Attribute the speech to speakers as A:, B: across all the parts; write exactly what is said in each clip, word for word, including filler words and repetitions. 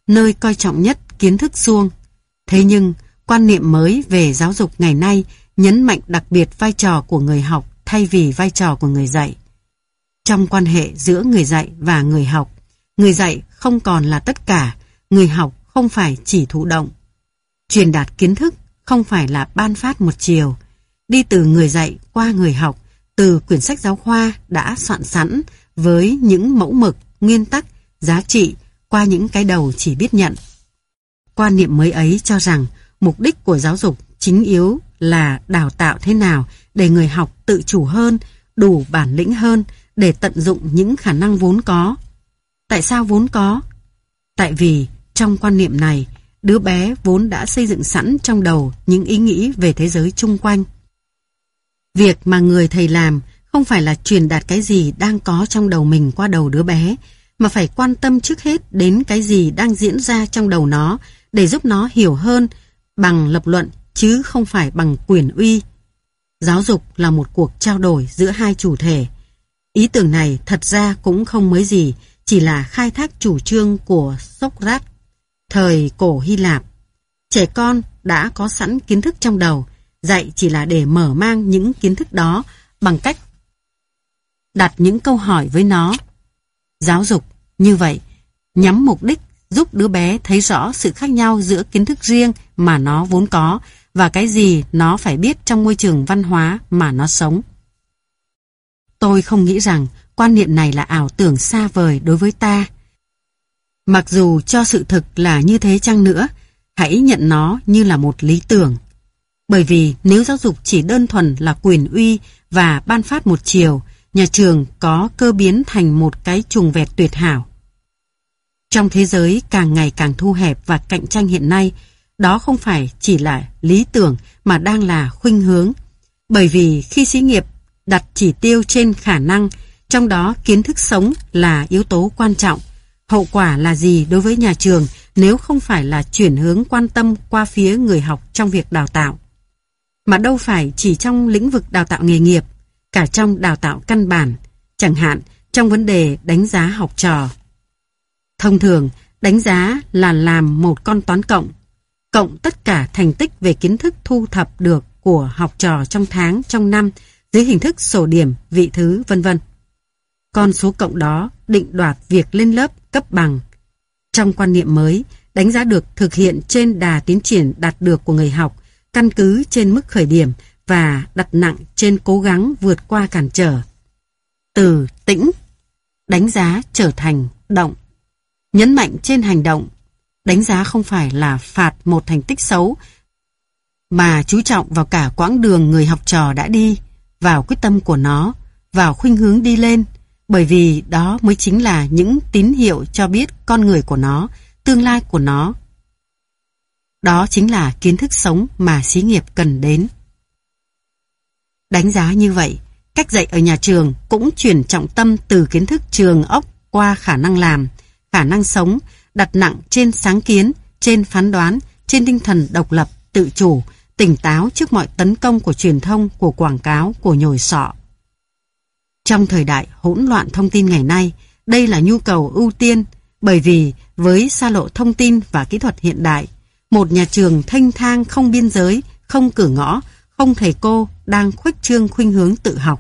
A: nơi coi trọng nhất kiến thức suông. Thế nhưng, quan niệm mới về giáo dục ngày nay nhấn mạnh đặc biệt vai trò của người học thay vì vai trò của người dạy. Trong quan hệ giữa người dạy và người học, người dạy không còn là tất cả, người học không phải chỉ thụ động. Truyền đạt kiến thức không phải là ban phát một chiều, đi từ người dạy qua người học, từ quyển sách giáo khoa đã soạn sẵn với những mẫu mực, nguyên tắc, giá trị qua những cái đầu chỉ biết nhận. Quan niệm mới ấy cho rằng mục đích của giáo dục chính yếu là đào tạo thế nào để người học tự chủ hơn, đủ bản lĩnh hơn để tận dụng những khả năng vốn có. Tại sao vốn có? Tại vì trong quan niệm này, đứa bé vốn đã xây dựng sẵn trong đầu những ý nghĩ về thế giới chung quanh. Việc mà người thầy làm không phải là truyền đạt cái gì đang có trong đầu mình qua đầu đứa bé, mà phải quan tâm trước hết đến cái gì đang diễn ra trong đầu nó để giúp nó hiểu hơn bằng lập luận chứ không phải bằng quyền uy. Giáo dục là một cuộc trao đổi giữa hai chủ thể. Ý tưởng này thật ra cũng không mới gì, chỉ là khai thác chủ trương của Socrates, thời cổ Hy Lạp. Trẻ con đã có sẵn kiến thức trong đầu, dạy chỉ là để mở mang những kiến thức đó bằng cách đặt những câu hỏi với nó. Giáo dục như vậy nhắm mục đích giúp đứa bé thấy rõ sự khác nhau giữa kiến thức riêng mà nó vốn có và cái gì nó phải biết trong môi trường văn hóa mà nó sống. Tôi không nghĩ rằng quan niệm này là ảo tưởng xa vời đối với ta. Mặc dù cho sự thực là như thế chăng nữa, hãy nhận nó như là một lý tưởng. Bởi vì nếu giáo dục chỉ đơn thuần là quyền uy và ban phát một chiều, nhà trường có cơ biến thành một cái chuồng vẹt tuyệt hảo. Trong thế giới càng ngày càng thu hẹp và cạnh tranh hiện nay, đó không phải chỉ là lý tưởng mà đang là khuynh hướng. Bởi vì khi xí nghiệp đặt chỉ tiêu trên khả năng, trong đó kiến thức sống là yếu tố quan trọng, hậu quả là gì đối với nhà trường nếu không phải là chuyển hướng quan tâm qua phía người học trong việc đào tạo? Mà đâu phải chỉ trong lĩnh vực đào tạo nghề nghiệp, cả trong đào tạo căn bản, chẳng hạn trong vấn đề đánh giá học trò. Thông thường, đánh giá là làm một con toán cộng, cộng tất cả thành tích về kiến thức thu thập được của học trò trong tháng, trong năm, dưới hình thức sổ điểm, vị thứ, vân vân. Con số cộng đó định đoạt việc lên lớp cấp bằng. Trong quan niệm mới, đánh giá được thực hiện trên đà tiến triển đạt được của người học, căn cứ trên mức khởi điểm và đặt nặng trên cố gắng vượt qua cản trở. Từ tĩnh, đánh giá trở thành động. Nhấn mạnh trên hành động, đánh giá không phải là phạt một thành tích xấu, mà chú trọng vào cả quãng đường người học trò đã đi, vào quyết tâm của nó, vào khuynh hướng đi lên, bởi vì đó mới chính là những tín hiệu cho biết con người của nó, tương lai của nó. Đó chính là kiến thức sống mà xí nghiệp cần đến. Đánh giá như vậy, cách dạy ở nhà trường cũng chuyển trọng tâm từ kiến thức trường ốc qua khả năng làm, khả năng sống, đặt nặng trên sáng kiến, trên phán đoán, trên tinh thần độc lập, tự chủ, tỉnh táo trước mọi tấn công của truyền thông, của quảng cáo, của nhồi sọ. Trong thời đại hỗn loạn thông tin ngày nay, đây là nhu cầu ưu tiên, bởi vì với xa lộ thông tin và kỹ thuật hiện đại, một nhà trường thênh thang không biên giới, không cửa ngõ, không thầy cô đang khuếch trương khuynh hướng tự học.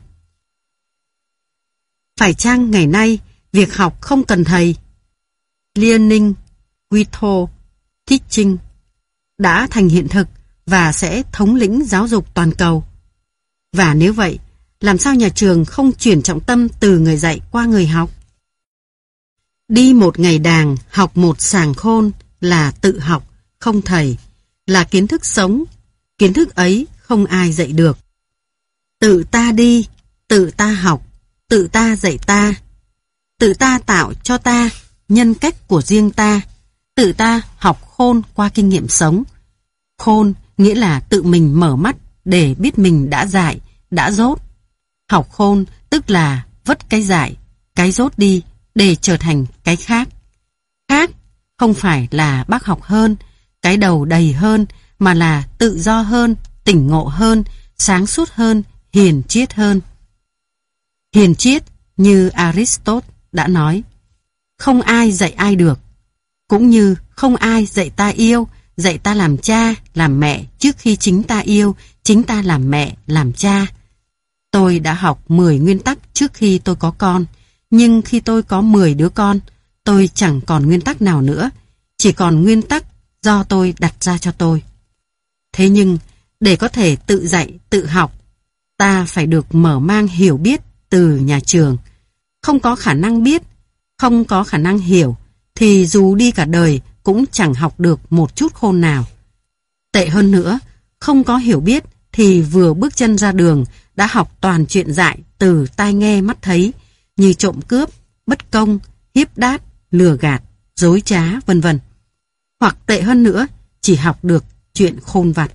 A: Phải chăng ngày nay, việc học không cần thầy? Learning without teaching đã thành hiện thực và sẽ thống lĩnh giáo dục toàn cầu. Và nếu vậy, làm sao nhà trường không chuyển trọng tâm từ người dạy qua người học? Đi một ngày đàng, học một sàng khôn là tự học, không thầy, là kiến thức sống. Kiến thức ấy không ai dạy được. Tự ta đi, tự ta học, tự ta dạy ta. Tự ta tạo cho ta nhân cách của riêng ta. Tự ta học khôn qua kinh nghiệm sống. Khôn nghĩa là tự mình mở mắt để biết mình đã dại, đã dốt. Học khôn tức là vứt cái dại, cái dốt đi để trở thành cái khác. Khác không phải là bác học hơn, cái đầu đầy hơn, mà là tự do hơn, tỉnh ngộ hơn, sáng suốt hơn, hiền triết hơn. Hiền triết như Aristotle đã nói, không ai dạy ai được, cũng như không ai dạy ta yêu, dạy ta làm cha, làm mẹ trước khi chính ta yêu, chính ta làm mẹ, làm cha. Tôi đã học mười nguyên tắc trước khi tôi có con, nhưng khi tôi có mười đứa con, tôi chẳng còn nguyên tắc nào nữa, chỉ còn nguyên tắc do tôi đặt ra cho tôi. Thế nhưng, để có thể tự dạy, tự học, ta phải được mở mang hiểu biết từ nhà trường. Không có khả năng biết, không có khả năng hiểu, thì dù đi cả đời cũng chẳng học được một chút khôn nào. Tệ hơn nữa, không có hiểu biết thì vừa bước chân ra đường đã học toàn chuyện dại từ tai nghe mắt thấy, như trộm cướp, bất công, hiếp đát, lừa gạt, dối trá, vân vân. Hoặc tệ hơn nữa, chỉ học được chuyện khôn vặt.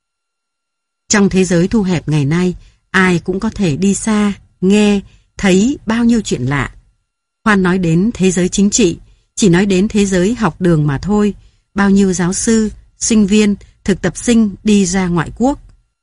A: Trong thế giới thu hẹp ngày nay, ai cũng có thể đi xa, nghe, thấy bao nhiêu chuyện lạ. Khoan nói đến thế giới chính trị, chỉ nói đến thế giới học đường mà thôi, bao nhiêu giáo sư, sinh viên, thực tập sinh đi ra ngoại quốc.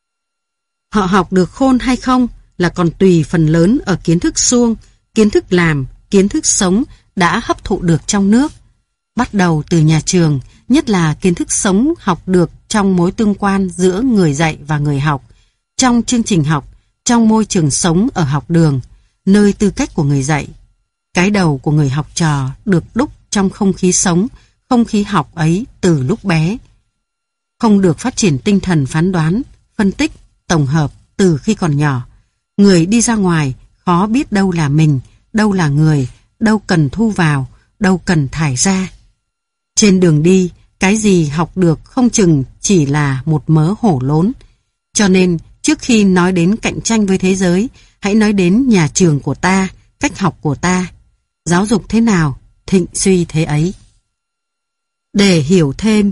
A: Họ học được khôn hay không là còn tùy phần lớn ở kiến thức suông, kiến thức làm, kiến thức sống đã hấp thụ được trong nước. Bắt đầu từ nhà trường, nhất là kiến thức sống học được trong mối tương quan giữa người dạy và người học, trong chương trình học, trong môi trường sống ở học đường, nơi tư cách của người dạy. Cái đầu của người học trò được đúc trong không khí sống, không khí học ấy từ lúc bé. Không được phát triển tinh thần phán đoán, phân tích, tổng hợp từ khi còn nhỏ. Người đi ra ngoài khó biết đâu là mình, đâu là người, đâu cần thu vào, đâu cần thải ra. Trên đường đi, cái gì học được không chừng chỉ là một mớ hổ lốn. Cho nên, trước khi nói đến cạnh tranh với thế giới, hãy nói đến nhà trường của ta, cách học của ta. Giáo dục thế nào, thịnh suy thế ấy. Để hiểu thêm,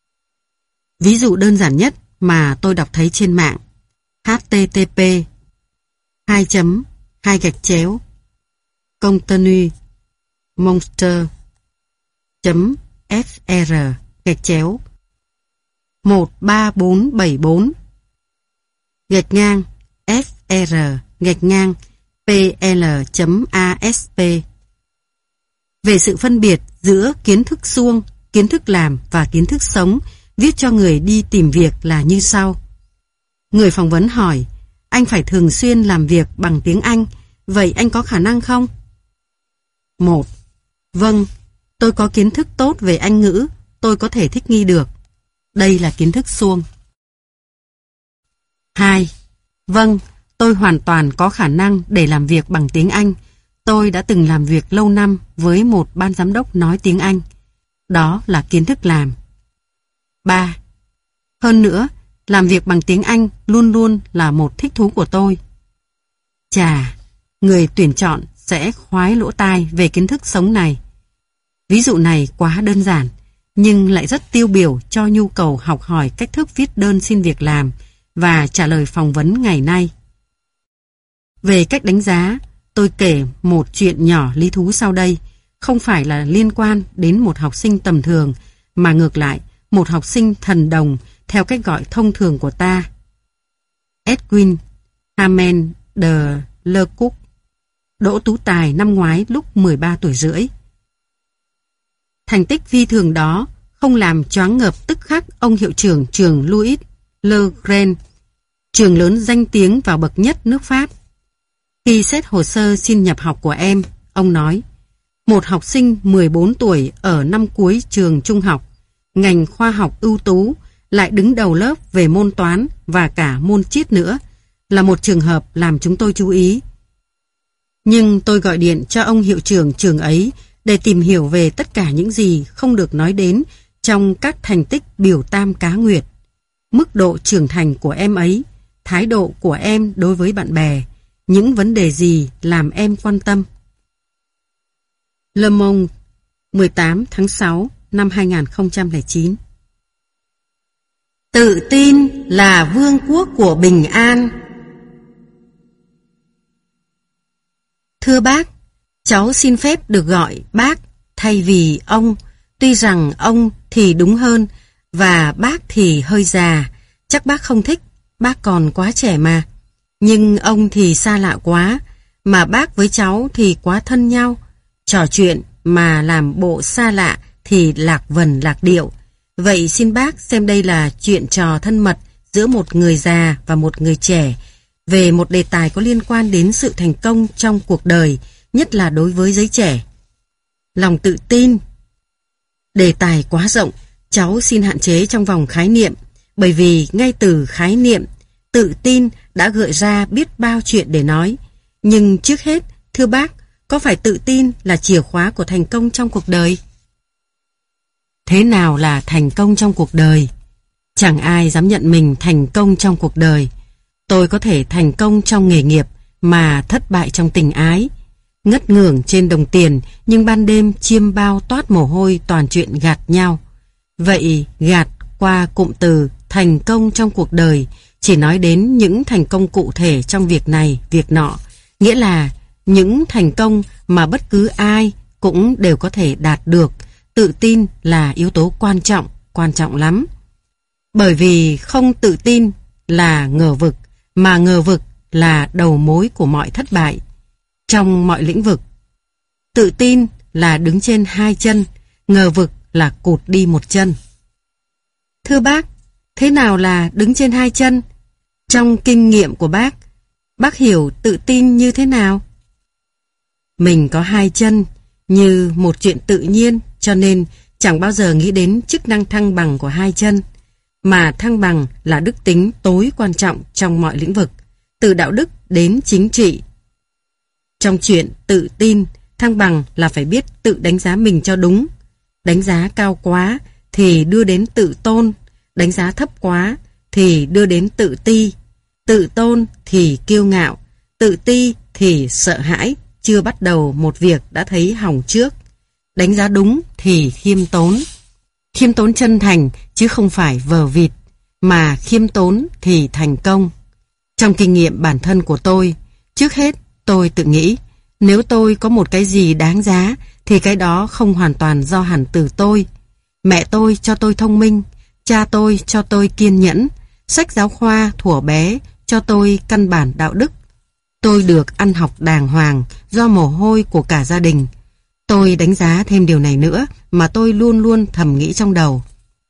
A: ví dụ đơn giản nhất mà tôi đọc thấy trên mạng, h t t p hai chấm hai gạch chéo contenu monster chấm fr gạch chéo một ba bốn bảy bốn gạch ngang fr gạch ngang pl chấm asp. Về sự phân biệt giữa kiến thức suông, kiến thức làm và kiến thức sống viết cho người đi tìm việc là như sau. Người phỏng vấn hỏi, anh phải thường xuyên làm việc bằng tiếng Anh, vậy anh có khả năng không? một. Vâng, tôi có kiến thức tốt về Anh ngữ, tôi có thể thích nghi được. Đây là kiến thức suông. hai. Vâng, tôi hoàn toàn có khả năng để làm việc bằng tiếng Anh. Tôi đã từng làm việc lâu năm với một ban giám đốc nói tiếng Anh. Đó là kiến thức làm. ba. Hơn nữa, làm việc bằng tiếng Anh luôn luôn là một thích thú của tôi. Chà, người tuyển chọn sẽ khoái lỗ tai về kiến thức sống này. Ví dụ này quá đơn giản, nhưng lại rất tiêu biểu cho nhu cầu học hỏi cách thức viết đơn xin việc làm và trả lời phỏng vấn ngày nay. Về cách đánh giá, tôi kể một chuyện nhỏ lý thú sau đây, không phải là liên quan đến một học sinh tầm thường, mà ngược lại, một học sinh thần đồng theo cách gọi thông thường của ta. Edwin Hamen de Lecoq, đỗ tú tài năm ngoái lúc mười ba tuổi rưỡi. Thành tích phi thường đó không làm choáng ngợp tức khắc ông hiệu trưởng trường Louis Le Grand, trường lớn danh tiếng và bậc nhất nước Pháp. Khi xét hồ sơ xin nhập học của em, ông nói, một học sinh mười bốn tuổi ở năm cuối trường trung học, ngành khoa học ưu tú, lại đứng đầu lớp về môn toán và cả môn triết nữa, là một trường hợp làm chúng tôi chú ý. Nhưng tôi gọi điện cho ông hiệu trưởng trường ấy để tìm hiểu về tất cả những gì không được nói đến trong các thành tích biểu tam cá nguyệt, mức độ trưởng thành của em ấy, thái độ của em đối với bạn bè, những vấn đề gì làm em quan tâm. Le Monde, mười tám tháng sáu năm hai nghìn không trăm lẻ chín. Tự tin là vương quốc của bình an. Thưa bác, cháu xin phép được gọi bác thay vì ông, tuy rằng ông thì đúng hơn và bác thì hơi già, chắc bác không thích, bác còn quá trẻ mà. Nhưng ông thì xa lạ quá, mà bác với cháu thì quá thân nhau, trò chuyện mà làm bộ xa lạ thì lạc vần lạc điệu. Vậy xin bác xem đây là chuyện trò thân mật giữa một người già và một người trẻ về một đề tài có liên quan đến sự thành công trong cuộc đời, nhất là đối với giới trẻ. Lòng tự tin. Đề tài quá rộng, cháu xin hạn chế trong vòng khái niệm, bởi vì ngay từ khái niệm tự tin đã gợi ra biết bao chuyện để nói. Nhưng trước hết, thưa bác, có phải tự tin là chìa khóa của thành công trong cuộc đời? Thế nào là thành công trong cuộc đời? Chẳng ai dám nhận mình thành công trong cuộc đời. Tôi có thể thành công trong nghề nghiệp mà thất bại trong tình ái. Ngất ngưởng trên đồng tiền nhưng ban đêm chiêm bao toát mồ hôi toàn chuyện gạt nhau. Vậy gạt qua cụm từ thành công trong cuộc đời chỉ nói đến những thành công cụ thể trong việc này, việc nọ. Nghĩa là những thành công mà bất cứ ai cũng đều có thể đạt được. Tự tin là yếu tố quan trọng, quan trọng lắm. Bởi vì không tự tin là ngờ vực, mà ngờ vực là đầu mối của mọi thất bại. Trong mọi lĩnh vực, tự tin là đứng trên hai chân, ngờ vực là cụt đi một chân. Thưa bác, thế nào là đứng trên hai chân? Trong kinh nghiệm của bác, bác hiểu tự tin như thế nào? Mình có hai chân như một chuyện tự nhiên, cho nên chẳng bao giờ nghĩ đến chức năng thăng bằng của hai chân. Mà thăng bằng là đức tính tối quan trọng trong mọi lĩnh vực, từ đạo đức đến chính trị. Trong chuyện tự tin, thăng bằng là phải biết tự đánh giá mình cho đúng. Đánh giá cao quá thì đưa đến tự tôn, đánh giá thấp quá thì đưa đến tự ti. Tự tôn thì kiêu ngạo, tự ti thì sợ hãi, chưa bắt đầu một việc đã thấy hỏng trước. Đánh giá đúng thì khiêm tốn. Khiêm tốn chân thành chứ không phải vờ vịt, mà khiêm tốn thì thành công. Trong kinh nghiệm bản thân của tôi, trước hết tôi tự nghĩ, nếu tôi có một cái gì đáng giá thì cái đó không hoàn toàn do hẳn từ tôi. Mẹ tôi cho tôi thông minh, cha tôi cho tôi kiên nhẫn, sách giáo khoa thuở bé cho tôi căn bản đạo đức. Tôi được ăn học đàng hoàng do mồ hôi của cả gia đình. Tôi đánh giá thêm điều này nữa mà tôi luôn luôn thầm nghĩ trong đầu.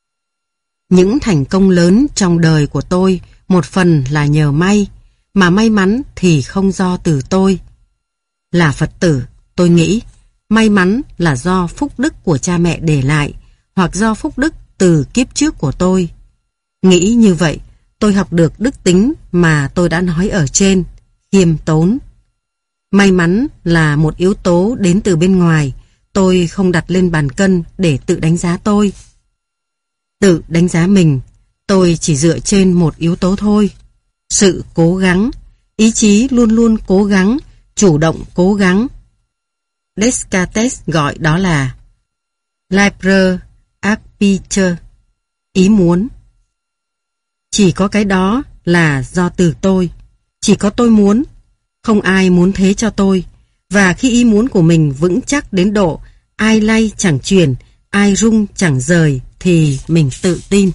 A: Những thành công lớn trong đời của tôi một phần là nhờ may, mà may mắn thì không do từ tôi. Là Phật tử, tôi nghĩ may mắn là do phúc đức của cha mẹ để lại, hoặc do phúc đức từ kiếp trước của tôi. Nghĩ như vậy, tôi học được đức tính mà tôi đã nói ở trên, khiêm tốn. May mắn là một yếu tố đến từ bên ngoài, tôi không đặt lên bàn cân để tự đánh giá tôi. Tự đánh giá mình, tôi chỉ dựa trên một yếu tố thôi, sự cố gắng, ý chí luôn luôn cố gắng, chủ động cố gắng. Descartes gọi đó là liber arbiter, ý muốn. Chỉ có cái đó là do từ tôi, chỉ có tôi muốn, không ai muốn thế cho tôi. Và khi ý muốn của mình vững chắc đến độ ai lay chẳng chuyển, ai rung chẳng rời thì mình tự tin.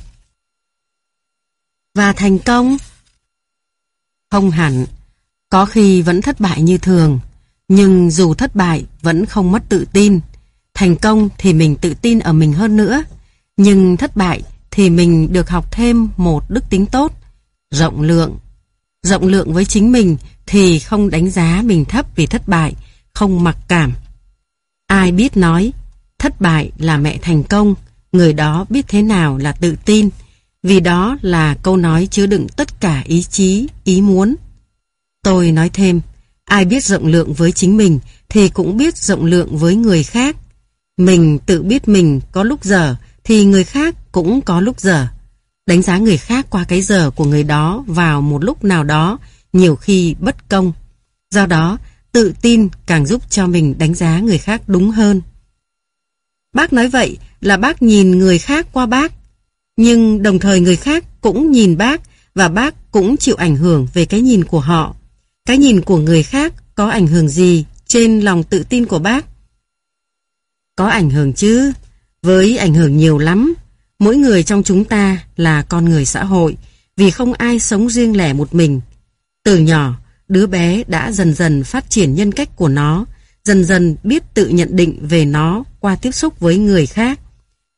A: Và thành công? Không hẳn, có khi vẫn thất bại như thường, nhưng dù thất bại vẫn không mất tự tin. Thành công thì mình tự tin ở mình hơn nữa, nhưng thất bại thì mình được học thêm một đức tính tốt, rộng lượng. Rộng lượng với chính mình thì không đánh giá mình thấp vì thất bại, không mặc cảm. Ai biết nói thất bại là mẹ thành công, người đó biết thế nào là tự tin, vì đó là câu nói chứa đựng tất cả ý chí, ý muốn. Tôi nói thêm, ai biết rộng lượng với chính mình thì cũng biết rộng lượng với người khác. Mình tự biết mình có lúc dở thì người khác cũng có lúc dở. Đánh giá người khác qua cái dở của người đó vào một lúc nào đó nhiều khi bất công. Do đó, tự tin càng giúp cho mình đánh giá người khác đúng hơn. Bác nói vậy là bác nhìn người khác qua bác, nhưng đồng thời người khác cũng nhìn bác và bác cũng chịu ảnh hưởng về cái nhìn của họ. Cái nhìn của người khác có ảnh hưởng gì trên lòng tự tin của bác? Có ảnh hưởng chứ, với ảnh hưởng nhiều lắm. Mỗi người trong chúng ta là con người xã hội, vì không ai sống riêng lẻ một mình. Từ nhỏ, đứa bé đã dần dần phát triển nhân cách của nó, dần dần biết tự nhận định về nó qua tiếp xúc với người khác.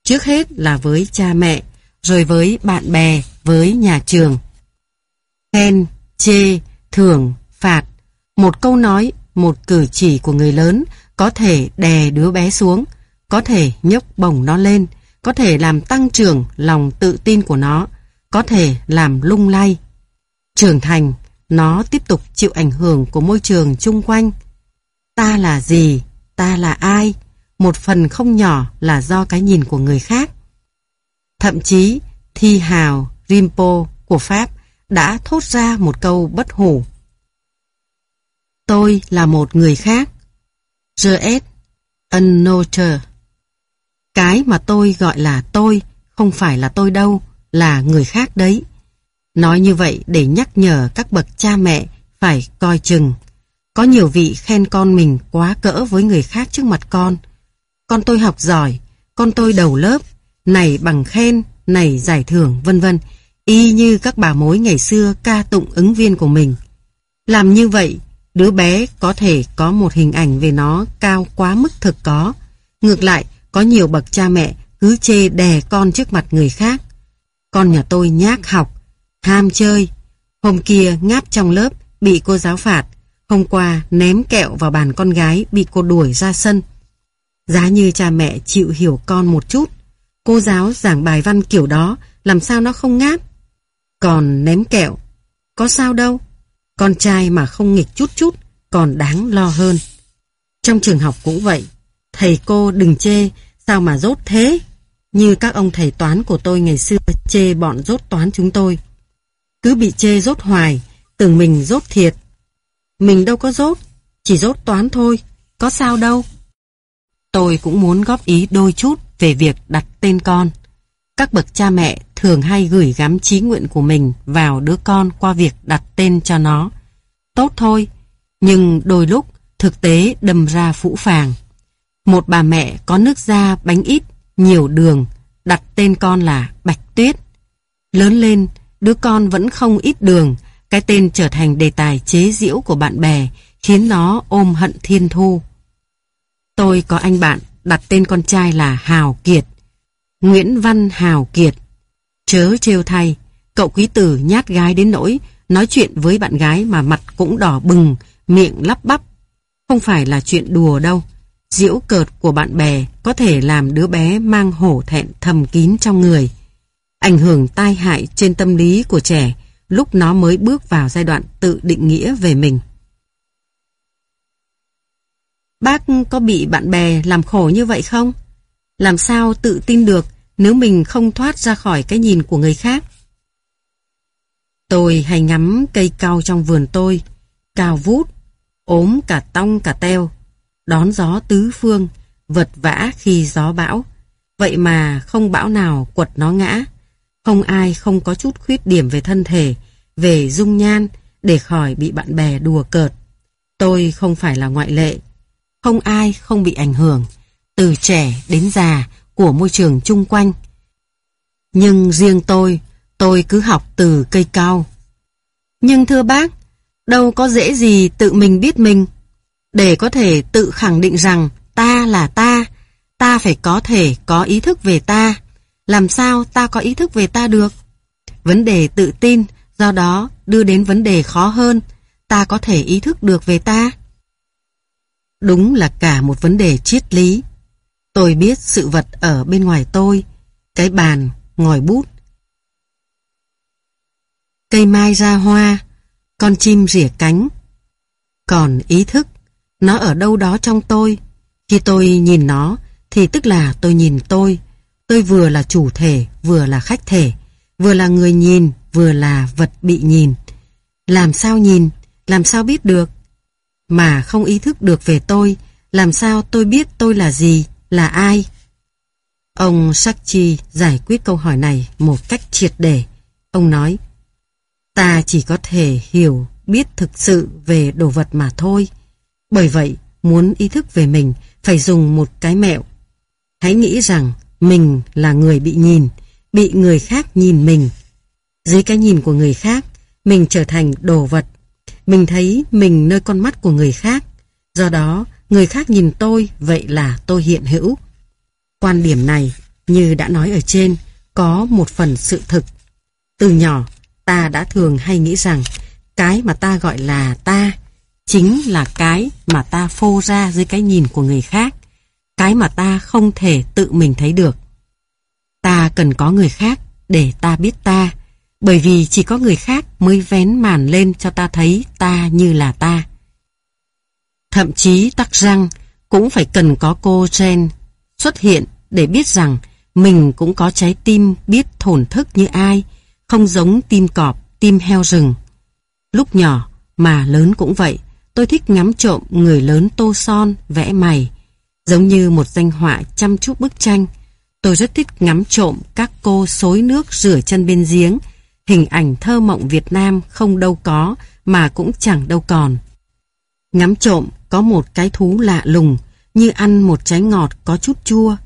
A: Trước hết là với cha mẹ, rồi với bạn bè, với nhà trường. Khen, chê, thưởng, phạt, một câu nói, một cử chỉ của người lớn có thể đè đứa bé xuống, có thể nhấc bổng nó lên, có thể làm tăng trưởng lòng tự tin của nó, có thể làm lung lay. Trưởng thành, nó tiếp tục chịu ảnh hưởng của môi trường chung quanh. Ta là gì? Ta là ai? Một phần không nhỏ là do cái nhìn của người khác. Thậm chí, Thi hào Rinpo của Pháp đã thốt ra một câu bất hủ. Tôi là một người khác. Je est un autre. Cái mà tôi gọi là tôi không phải là tôi đâu, là người khác đấy. Nói như vậy để nhắc nhở các bậc cha mẹ phải coi chừng. Có nhiều vị khen con mình quá cỡ với người khác trước mặt con. Con tôi học giỏi, con tôi đầu lớp, này bằng khen, này giải thưởng, vân vân, y như các bà mối ngày xưa ca tụng ứng viên của mình. Làm như vậy, đứa bé có thể có một hình ảnh về nó cao quá mức thực có. Ngược lại, có nhiều bậc cha mẹ cứ chê đè con trước mặt người khác. Con nhà tôi nhác học, ham chơi. Hôm kia ngáp trong lớp, bị cô giáo phạt. Hôm qua ném kẹo vào bàn con gái, bị cô đuổi ra sân. Giá như cha mẹ chịu hiểu con một chút, cô giáo giảng bài văn kiểu đó, làm sao nó không ngáp. Còn ném kẹo, có sao đâu. Con trai mà không nghịch chút chút, còn đáng lo hơn. Trong trường học cũng vậy. Thầy cô đừng chê, sao mà dốt thế? Như các ông thầy toán của tôi ngày xưa chê bọn dốt toán chúng tôi. Cứ bị chê dốt hoài, tưởng mình dốt thiệt. Mình đâu có dốt, chỉ dốt toán thôi, có sao đâu. Tôi cũng muốn góp ý đôi chút về việc đặt tên con. Các bậc cha mẹ thường hay gửi gắm chí nguyện của mình vào đứa con qua việc đặt tên cho nó. Tốt thôi, nhưng đôi lúc thực tế đâm ra phũ phàng. Một bà mẹ có nước da bánh ít, nhiều đường, đặt tên con là Bạch Tuyết. Lớn lên, đứa con vẫn không ít đường, cái tên trở thành đề tài chế giễu của bạn bè, khiến nó ôm hận thiên thu. Tôi có anh bạn đặt tên con trai là Hào Kiệt, Nguyễn Văn Hào Kiệt. Chớ trêu thay, cậu quý tử nhát gái đến nỗi nói chuyện với bạn gái mà mặt cũng đỏ bừng, miệng lắp bắp. Không phải là chuyện đùa đâu. Giễu cợt của bạn bè có thể làm đứa bé mang hổ thẹn thầm kín trong người, ảnh hưởng tai hại trên tâm lý của trẻ lúc nó mới bước vào giai đoạn tự định nghĩa về mình. Bác có bị bạn bè làm khổ như vậy không? Làm sao tự tin được nếu mình không thoát ra khỏi cái nhìn của người khác? Tôi hay ngắm cây cau trong vườn tôi, cao vút, ốm cả tong cả teo, đón gió tứ phương, vật vã khi gió bão. Vậy mà không bão nào quật nó ngã. Không ai không có chút khuyết điểm về thân thể, về dung nhan, để khỏi bị bạn bè đùa cợt. Tôi không phải là ngoại lệ. Không ai không bị ảnh hưởng, từ trẻ đến già, của môi trường chung quanh. Nhưng riêng tôi, tôi cứ học từ cây cau. Nhưng thưa bác, đâu có dễ gì tự mình biết mình. Để có thể tự khẳng định rằng ta là ta, ta phải có thể có ý thức về ta. Làm sao ta có ý thức về ta được? Vấn đề tự tin, do đó đưa đến vấn đề khó hơn. Ta có thể ý thức được về ta? Đúng là cả một vấn đề triết lý. Tôi biết sự vật ở bên ngoài tôi, cái bàn, ngòi bút, cây mai ra hoa, con chim rỉa cánh. Còn ý thức, nó ở đâu đó trong tôi. Khi tôi nhìn nó, thì tức là tôi nhìn tôi. Tôi vừa là chủ thể, vừa là khách thể, vừa là người nhìn, vừa là vật bị nhìn. Làm sao nhìn, làm sao biết được? Mà không ý thức được về tôi, làm sao tôi biết tôi là gì, là ai? Ông Sakchi giải quyết câu hỏi này một cách triệt để. Ông nói, ta chỉ có thể hiểu, biết thực sự về đồ vật mà thôi. Bởi vậy, muốn ý thức về mình, phải dùng một cái mẹo. Hãy nghĩ rằng mình là người bị nhìn, bị người khác nhìn mình. Dưới cái nhìn của người khác, mình trở thành đồ vật. Mình thấy mình nơi con mắt của người khác. Do đó, người khác nhìn tôi, vậy là tôi hiện hữu. Quan điểm này như đã nói ở trên, có một phần sự thực. Từ nhỏ, ta đã thường hay nghĩ rằng cái mà ta gọi là ta chính là cái mà ta phô ra dưới cái nhìn của người khác, cái mà ta không thể tự mình thấy được. Ta cần có người khác để ta biết ta, bởi vì chỉ có người khác mới vén màn lên cho ta thấy ta như là ta. Thậm chí tắc răng cũng phải cần có cô Jen xuất hiện để biết rằng mình cũng có trái tim biết thổn thức như ai, không giống tim cọp, tim heo rừng. Lúc nhỏ mà lớn cũng vậy, tôi thích ngắm trộm người lớn tô son, vẽ mày. Giống như một danh họa chăm chút bức tranh, tôi rất thích ngắm trộm các cô xối nước rửa chân bên giếng, hình ảnh thơ mộng Việt Nam không đâu có mà cũng chẳng đâu còn. Ngắm trộm có một cái thú lạ lùng, như ăn một trái ngọt có chút chua.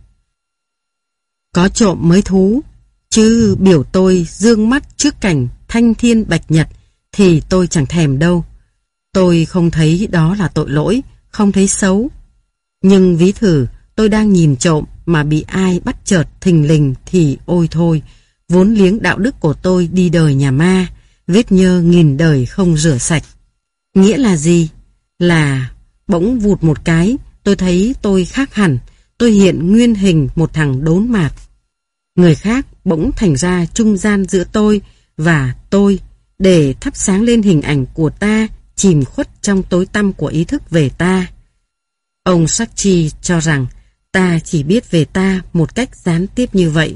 A: Có trộm mới thú, chứ biểu tôi dương mắt trước cảnh thanh thiên bạch nhật thì tôi chẳng thèm đâu. Tôi không thấy đó là tội lỗi, không thấy xấu. Nhưng ví thử tôi đang nhìn trộm mà bị ai bắt chợt thình lình thì ôi thôi, vốn liếng đạo đức của tôi đi đời nhà ma, vết nhơ nghìn đời không rửa sạch. Nghĩa là gì? Là bỗng vụt một cái, tôi thấy tôi khác hẳn, tôi hiện nguyên hình một thằng đốn mạt. Người khác bỗng thành ra trung gian giữa tôi và tôi, để thắp sáng lên hình ảnh của ta chìm khuất trong tối tăm của ý thức về ta. Ông Sartre cho rằng ta chỉ biết về ta một cách gián tiếp như vậy.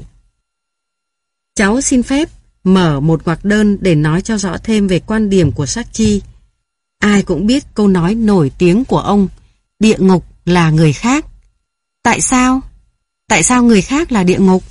A: Cháu xin phép mở một ngoặc đơn để nói cho rõ thêm về quan điểm của Sartre. Ai cũng biết câu nói nổi tiếng của ông, địa ngục là người khác. Tại sao? Tại sao người khác là địa ngục?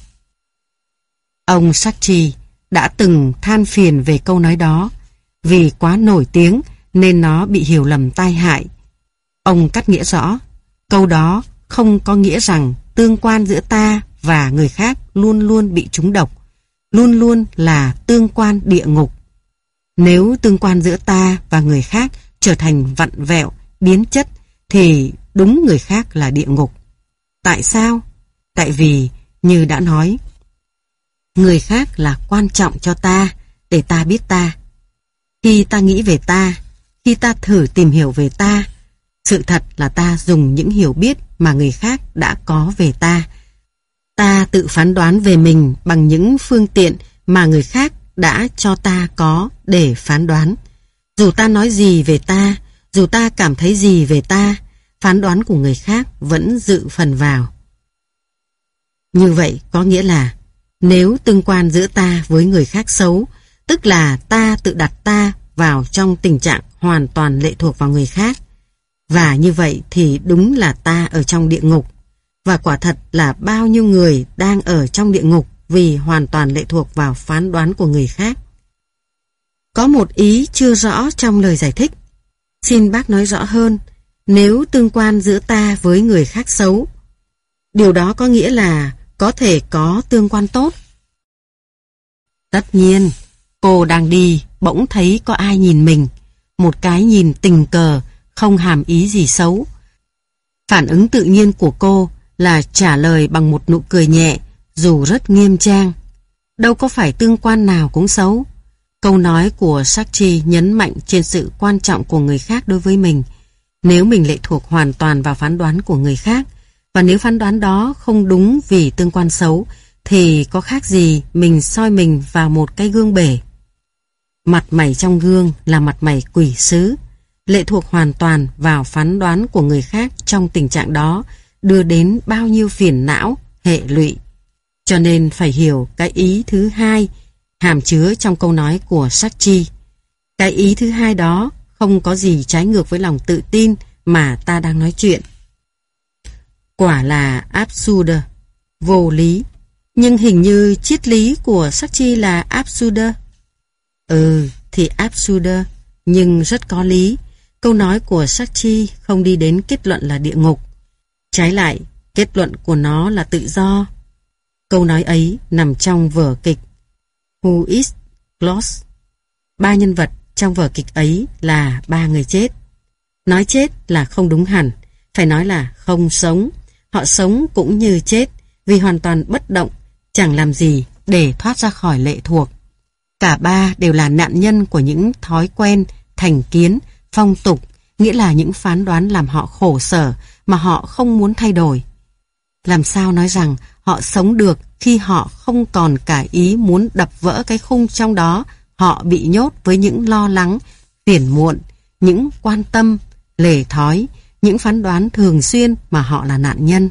A: Ông Sartre đã từng than phiền về câu nói đó, vì quá nổi tiếng nên nó bị hiểu lầm tai hại. Ông cắt nghĩa rõ, câu đó không có nghĩa rằng tương quan giữa ta và người khác luôn luôn bị trúng độc, luôn luôn là tương quan địa ngục. Nếu tương quan giữa ta và người khác trở thành vặn vẹo, biến chất, thì đúng người khác là địa ngục. Tại sao? Tại vì, như đã nói, người khác là quan trọng cho ta, để ta biết ta. Khi ta nghĩ về ta, khi ta thử tìm hiểu về ta, sự thật là ta dùng những hiểu biết mà người khác đã có về ta. Ta tự phán đoán về mình bằng những phương tiện mà người khác đã cho ta có để phán đoán. Dù ta nói gì về ta, dù ta cảm thấy gì về ta, phán đoán của người khác vẫn dự phần vào. Như vậy có nghĩa là nếu tương quan giữa ta với người khác xấu, tức là ta tự đặt ta vào trong tình trạng hoàn toàn lệ thuộc vào người khác. Và như vậy thì đúng là ta ở trong địa ngục. Và quả thật là bao nhiêu người đang ở trong địa ngục vì hoàn toàn lệ thuộc vào phán đoán của người khác. Có một ý chưa rõ trong lời giải thích. Xin bác nói rõ hơn. Nếu tương quan giữa ta với người khác xấu, điều đó có nghĩa là có thể có tương quan tốt. Tất nhiên, cô đang đi, bỗng thấy có ai nhìn mình. Một cái nhìn tình cờ, không hàm ý gì xấu. Phản ứng tự nhiên của cô là trả lời bằng một nụ cười nhẹ, dù rất nghiêm trang. Đâu có phải tương quan nào cũng xấu. Câu nói của Sartre nhấn mạnh trên sự quan trọng của người khác đối với mình. Nếu mình lệ thuộc hoàn toàn vào phán đoán của người khác, và nếu phán đoán đó không đúng vì tương quan xấu, thì có khác gì mình soi mình vào một cái gương bể. Mặt mày trong gương là mặt mày quỷ sứ. Lệ thuộc hoàn toàn vào phán đoán của người khác trong tình trạng đó đưa đến bao nhiêu phiền não, hệ lụy. Cho nên phải hiểu cái ý thứ hai hàm chứa trong câu nói của Sartre. Cái ý thứ hai đó không có gì trái ngược với lòng tự tin mà ta đang nói chuyện. Quả là absurde, vô lý. Nhưng hình như triết lý của Sartre là absurde. Ừ, thì absurde, nhưng rất có lý. Câu nói của Sartre không đi đến kết luận là địa ngục. Trái lại, kết luận của nó là tự do. Câu nói ấy nằm trong vở kịch Who is Lost. Ba nhân vật trong vở kịch ấy là ba người chết. Nói chết là không đúng hẳn, phải nói là không sống. Họ sống cũng như chết, vì hoàn toàn bất động, chẳng làm gì để thoát ra khỏi lệ thuộc. Cả ba đều là nạn nhân của những thói quen, thành kiến, phong tục, nghĩa là những phán đoán làm họ khổ sở mà họ không muốn thay đổi. Làm sao nói rằng họ sống được khi họ không còn cả ý muốn đập vỡ cái khung trong đó họ bị nhốt với những lo lắng, phiền muộn, những quan tâm, lề thói, những phán đoán thường xuyên mà họ là nạn nhân.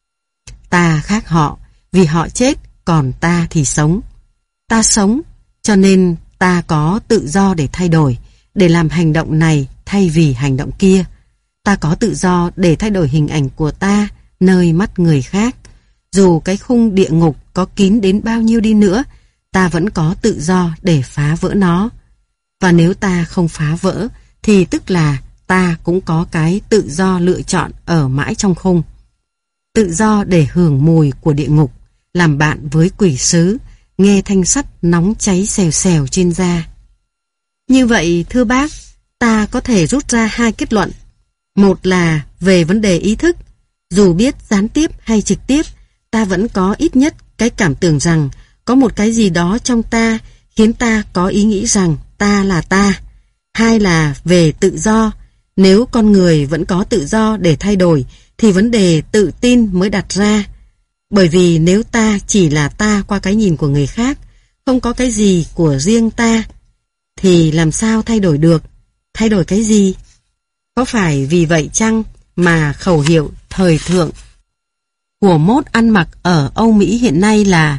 A: Ta khác họ, vì họ chết, còn ta thì sống. Ta sống, cho nên ta có tự do để thay đổi, để làm hành động này thay vì hành động kia. Ta có tự do để thay đổi hình ảnh của ta nơi mắt người khác. Dù cái khung địa ngục có kín đến bao nhiêu đi nữa, ta vẫn có tự do để phá vỡ nó. Và nếu ta không phá vỡ, thì tức là ta cũng có cái tự do lựa chọn ở mãi trong khung. Tự do để hưởng mùi của địa ngục, làm bạn với quỷ sứ, nghe thanh sắt nóng cháy xèo xèo trên da. Như vậy, thưa bác, ta có thể rút ra hai kết luận. Một là về vấn đề ý thức, dù biết gián tiếp hay trực tiếp, ta vẫn có ít nhất cái cảm tưởng rằng có một cái gì đó trong ta khiến ta có ý nghĩ rằng ta là ta. Hai là về tự do, nếu con người vẫn có tự do để thay đổi thì vấn đề tự tin mới đặt ra. Bởi vì nếu ta chỉ là ta qua cái nhìn của người khác, không có cái gì của riêng ta, thì làm sao thay đổi được? Thay đổi cái gì? Có phải vì vậy chăng mà khẩu hiệu thời thượng của mốt ăn mặc ở Âu Mỹ hiện nay là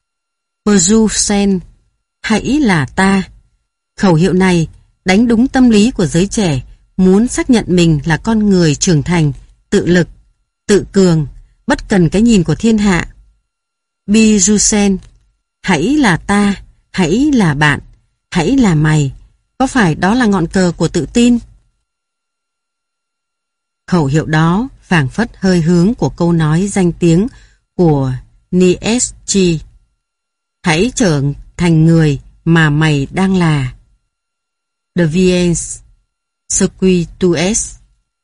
A: Persuasion, hãy là ta. Khẩu hiệu này đánh đúng tâm lý của giới trẻ muốn xác nhận mình là con người trưởng thành, tự lực, tự cường, bất cần cái nhìn của thiên hạ. Persuasion, hãy là ta, hãy là bạn, hãy là mày. Có phải đó là ngọn cờ của tự tin? Khẩu hiệu đó phảng phất hơi hướng của câu nói danh tiếng của Nietzsche. Hãy trở thành người mà mày đang là. Deviens sequi tu es.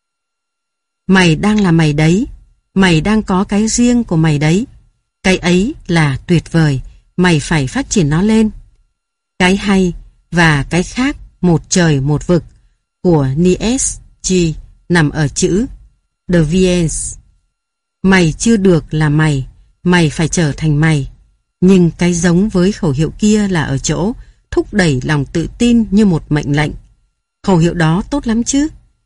A: Mày đang là mày đấy. Mày đang có cái riêng của mày đấy. Cái ấy là tuyệt vời. Mày phải phát triển nó lên. Cái hay và cái khác, một trời một vực của Nietzsche nằm ở chữ Deviens. Mày chưa được là mày, mày phải trở thành mày. Nhưng cái giống với khẩu hiệu kia là ở chỗ thúc đẩy lòng tự tin như một mệnh lệnh. Khẩu hiệu đó tốt lắm chứ.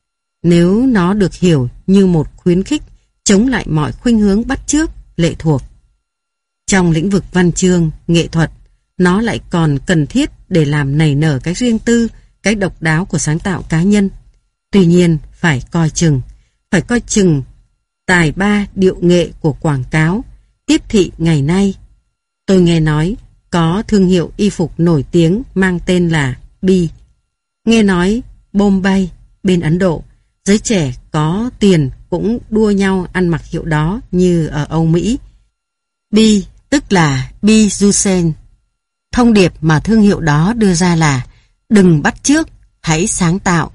A: Nếu nó được hiểu như một khuyến khích chống lại mọi khuynh hướng bắt chước, lệ thuộc. Trong lĩnh vực văn chương, nghệ thuật, nó lại còn cần thiết để làm nảy nở cái riêng tư, cái độc đáo của sáng tạo cá nhân. Tuy nhiên, phải coi chừng, phải coi chừng tài ba điệu nghệ của quảng cáo, tiếp thị ngày nay. Tôi nghe nói có thương hiệu y phục nổi tiếng mang tên là Bi. Nghe nói Bombay bên Ấn Độ, giới trẻ có tiền cũng đua nhau ăn mặc hiệu đó như ở Âu Mỹ. Bi tức là Persuasion. Thông điệp mà thương hiệu đó đưa ra là đừng bắt chước, hãy sáng tạo.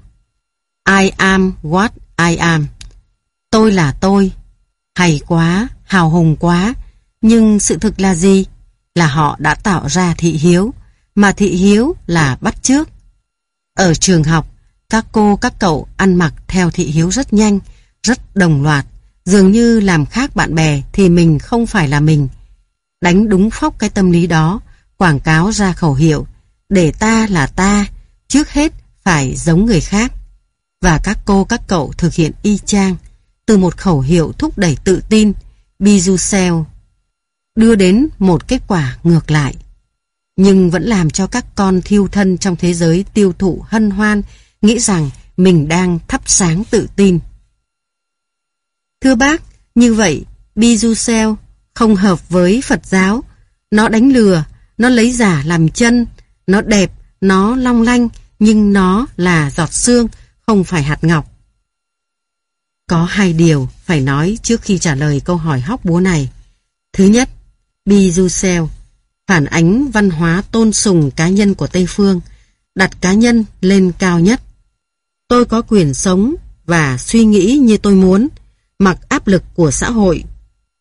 A: I am what I am. Tôi là tôi. Hay quá, hào hùng quá. Nhưng sự thực là gì? Là họ đã tạo ra thị hiếu, mà thị hiếu là bắt chước. Ở trường học, các cô các cậu ăn mặc theo thị hiếu rất nhanh, rất đồng loạt, dường như làm khác bạn bè thì mình không phải là mình. Đánh đúng phóc cái tâm lý đó, quảng cáo ra khẩu hiệu để ta là ta, trước hết phải giống người khác. Và các cô các cậu thực hiện y chang, từ một khẩu hiệu thúc đẩy tự tin, be yourself, đưa đến một kết quả ngược lại. Nhưng vẫn làm cho các con thiêu thân trong thế giới tiêu thụ hân hoan, nghĩ rằng mình đang thắp sáng tự tin. Thưa bác, như vậy, be yourself không hợp với Phật giáo. Nó đánh lừa, nó lấy giả làm chân, nó đẹp, nó long lanh, nhưng nó là giọt sương, không phải hạt ngọc. Có hai điều phải nói trước khi trả lời câu hỏi hóc búa này. Thứ nhất, be yourself phản ánh văn hóa tôn sùng cá nhân của Tây Phương, đặt cá nhân lên cao nhất. Tôi có quyền sống và suy nghĩ như tôi muốn, mặc áp lực của xã hội.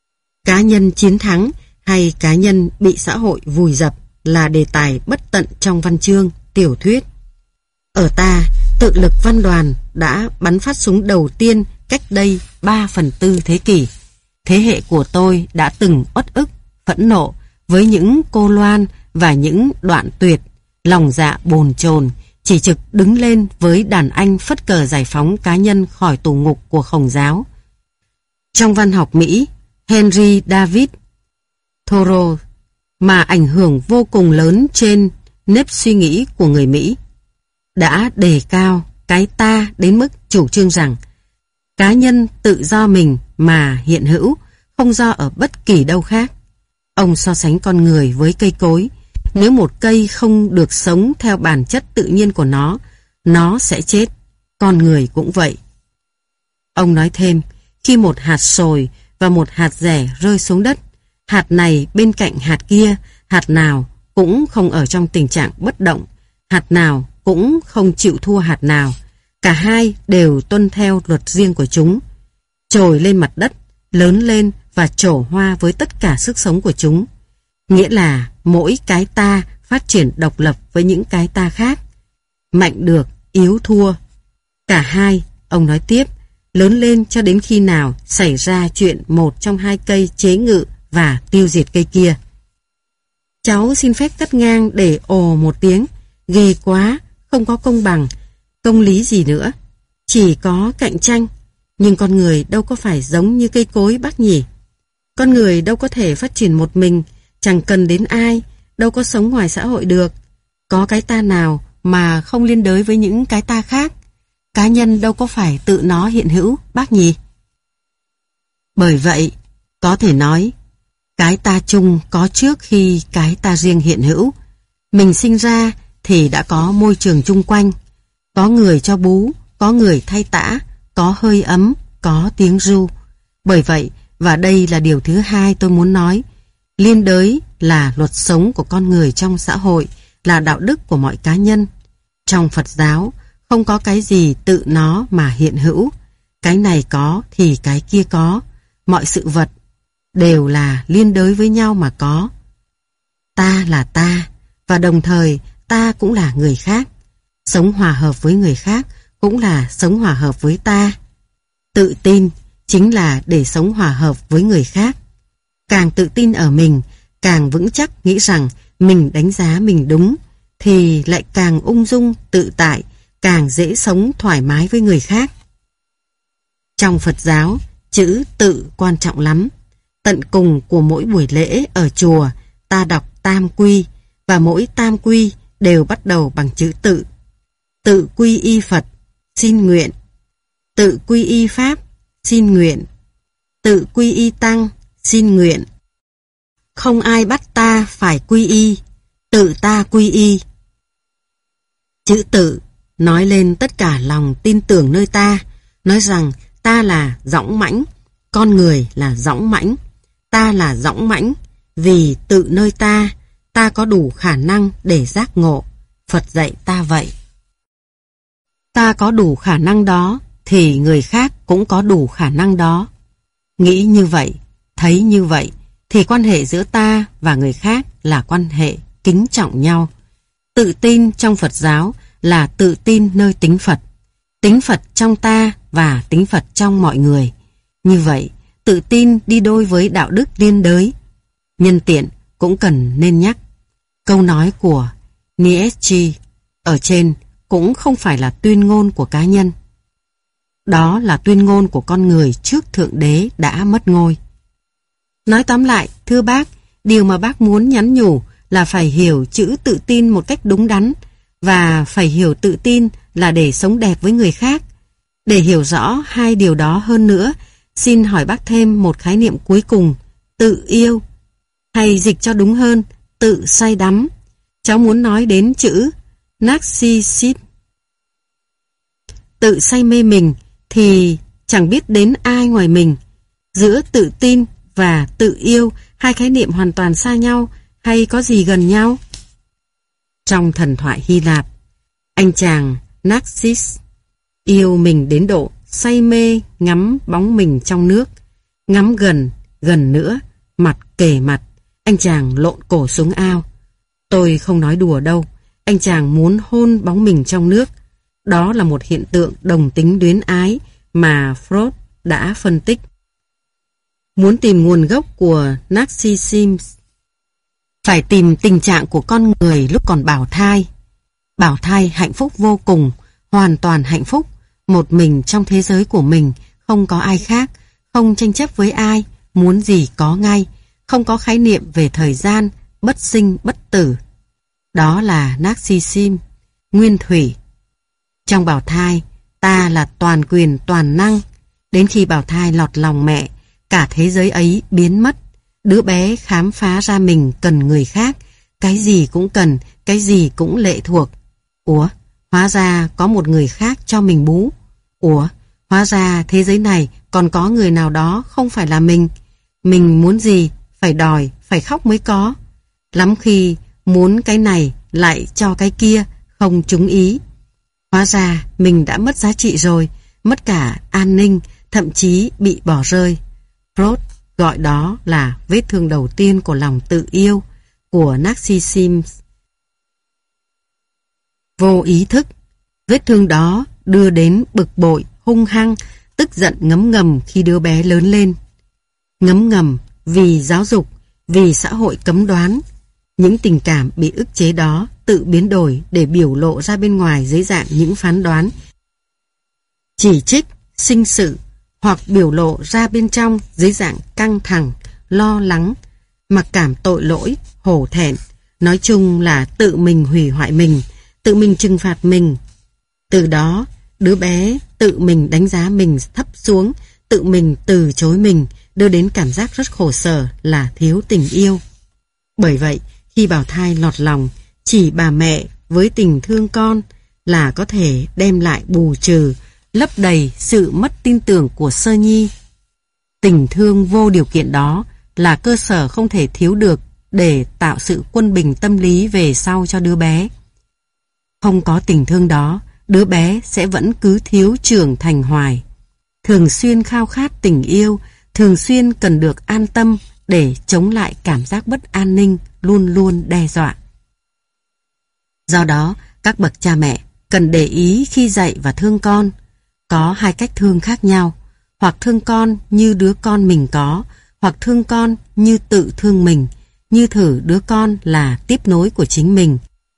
A: Cá nhân chiến thắng hay cá nhân bị xã hội vùi dập là đề tài bất tận trong văn chương, tiểu thuyết. Ở ta, tự lực văn đoàn đã bắn phát súng đầu tiên cách đây ba phần tư thế kỷ. Thế hệ của tôi đã từng uất ức, phẫn nộ với những cô loan và những đoạn tuyệt, lòng dạ bồn chồn, chỉ trực đứng lên với đàn anh phất cờ giải phóng cá nhân khỏi tù ngục của Khổng giáo. Trong văn học Mỹ, Henry David Thoreau mà ảnh hưởng vô cùng lớn trên nếp suy nghĩ của người Mỹ đã đề cao cái ta đến mức chủ trương rằng cá nhân tự do mình mà hiện hữu, không do ở bất kỳ đâu khác. Ông so sánh con người với cây cối. Nếu một cây không được sống theo bản chất tự nhiên của nó, nó sẽ chết. Con người cũng vậy. Ông nói thêm, khi một hạt sồi và một hạt dẻ rơi xuống đất, hạt này bên cạnh hạt kia, hạt nào cũng không ở trong tình trạng bất động, hạt nào cũng không chịu thua hạt nào. Cả hai đều tuân theo luật riêng của chúng, trồi lên mặt đất, lớn lên và trổ hoa với tất cả sức sống của chúng. Nghĩa là mỗi cái ta phát triển độc lập với những cái ta khác. Mạnh được, yếu thua. Cả hai, ông nói tiếp, lớn lên cho đến khi nào xảy ra chuyện một trong hai cây chế ngự và tiêu diệt cây kia. Cháu xin phép cắt ngang để ồ một tiếng. Ghê quá, không có công bằng, công lý gì nữa. Chỉ có cạnh tranh. Nhưng con người đâu có phải giống như cây cối bác nhỉ. Con người đâu có thể phát triển một mình, chẳng cần đến ai, đâu có sống ngoài xã hội được. Có cái ta nào mà không liên đới với những cái ta khác. Cá nhân đâu có phải tự nó hiện hữu, bác nhỉ. Bởi vậy, có thể nói, cái ta chung có trước khi cái ta riêng hiện hữu. Mình sinh ra thì đã có môi trường chung quanh. Có người cho bú, có người thay tã, có hơi ấm, có tiếng ru. Bởi vậy, và đây là điều thứ hai tôi muốn nói, liên đới là luật sống của con người trong xã hội, là đạo đức của mọi cá nhân. Trong Phật giáo, không có cái gì tự nó mà hiện hữu. Cái này có thì cái kia có. Mọi sự vật đều là liên đới với nhau mà có. Ta là ta, và đồng thời ta cũng là người khác. Sống hòa hợp với người khác cũng là sống hòa hợp với ta. Tự tin chính là để sống hòa hợp với người khác. Càng tự tin ở mình, càng vững chắc nghĩ rằng mình đánh giá mình đúng, thì lại càng ung dung, tự tại, càng dễ sống thoải mái với người khác. Trong Phật giáo, chữ tự quan trọng lắm. Tận cùng của mỗi buổi lễ ở chùa, ta đọc tam quy, và mỗi tam quy đều bắt đầu bằng chữ tự. Tự quy y Phật, xin nguyện. Tự quy y Pháp, xin nguyện. Tự quy y Tăng, xin nguyện. Không ai bắt ta phải quy y, tự ta quy y. Chữ tự nói lên tất cả lòng tin tưởng nơi ta, nói rằng ta là dõng mãnh, con người là dõng mãnh. Ta là dõng mãnh vì tự nơi ta, ta có đủ khả năng để giác ngộ. Phật dạy ta vậy. Ta có đủ khả năng đó thì người khác cũng có đủ khả năng đó. Nghĩ như vậy, thấy như vậy, thì quan hệ giữa ta và người khác là quan hệ kính trọng nhau. Tự tin trong Phật giáo là tự tin nơi tính Phật. Tính Phật trong ta và tính Phật trong mọi người. Như vậy, tự tin đi đôi với đạo đức liên đới. Nhân tiện cũng cần nên nhắc, câu nói của Nietzsche ở trên cũng không phải là tuyên ngôn của cá nhân. Đó là tuyên ngôn của con người trước Thượng Đế đã mất ngôi. Nói tóm lại, thưa bác, điều mà bác muốn nhắn nhủ là phải hiểu chữ tự tin một cách đúng đắn, và phải hiểu tự tin là để sống đẹp với người khác. Để hiểu rõ hai điều đó hơn nữa, xin hỏi bác thêm một khái niệm cuối cùng, tự yêu, hay dịch cho đúng hơn, tự say đắm. Cháu muốn nói đến chữ narcissism. Tự say mê mình thì chẳng biết đến ai ngoài mình. Giữa tự tin và tự yêu, hai khái niệm hoàn toàn xa nhau hay có gì gần nhau? Trong thần thoại Hy Lạp, anh chàng Narcissus yêu mình đến độ say mê ngắm bóng mình trong nước, ngắm gần, gần nữa, mặt kề mặt. Anh chàng lộn cổ xuống ao. Tôi không nói đùa đâu. Anh chàng muốn hôn bóng mình trong nước. Đó là một hiện tượng đồng tính luyến ái mà Freud đã phân tích. Muốn tìm nguồn gốc của narcissism, phải tìm tình trạng của con người lúc còn bào thai. Bào thai hạnh phúc vô cùng, hoàn toàn hạnh phúc, một mình trong thế giới của mình, không có ai khác, không tranh chấp với ai, muốn gì có ngay, không có khái niệm về thời gian, bất sinh bất tử. Đó là narcissism, nguyên thủy. Trong bào thai, ta là toàn quyền toàn năng. Đến khi bào thai lọt lòng mẹ, cả thế giới ấy biến mất. Đứa bé khám phá ra mình cần người khác, cái gì cũng cần, cái gì cũng lệ thuộc. Ủa, hóa ra có một người khác cho mình bú. Ủa, hóa ra thế giới này còn có người nào đó không phải là mình. Mình muốn gì, phải đòi, phải khóc mới có. Lắm khi muốn cái này lại cho cái kia, không trúng ý. Hóa ra mình đã mất giá trị rồi, mất cả an ninh, thậm chí bị bỏ rơi. Freud gọi đó là vết thương đầu tiên của lòng tự yêu, của narcissism vô ý thức. Vết thương đó đưa đến bực bội, hung hăng, tức giận ngấm ngầm khi đứa bé lớn lên. Ngấm ngầm vì giáo dục, vì xã hội cấm đoán. Những tình cảm bị ức chế đó tự biến đổi để biểu lộ ra bên ngoài dưới dạng những phán đoán, chỉ trích, sinh sự, hoặc biểu lộ ra bên trong dưới dạng căng thẳng, lo lắng, mặc cảm tội lỗi, hổ thẹn. Nói chung là tự mình hủy hoại mình, tự mình trừng phạt mình. Từ đó, đứa bé tự mình đánh giá mình thấp xuống, tự mình từ chối mình, đưa đến cảm giác rất khổ sở là thiếu tình yêu. Bởi vậy, khi bào thai lọt lòng, chỉ bà mẹ với tình thương con là có thể đem lại bù trừ, lấp đầy sự mất tin tưởng của sơ nhi. Tình thương vô điều kiện đó là cơ sở không thể thiếu được để tạo sự quân bình tâm lý về sau cho đứa bé. Không có tình thương đó, đứa bé sẽ vẫn cứ thiếu trưởng thành hoài. Thường xuyên khao khát tình yêu, thường xuyên cần được an tâm để chống lại cảm giác bất an ninh luôn luôn đe dọa. Do đó, các bậc cha mẹ cần để ý khi dạy và thương con. Có hai cách thương khác nhau, hoặc thương con như đứa con mình có, hoặc thương con như tự thương mình, như thử đứa con là tiếp nối của chính mình.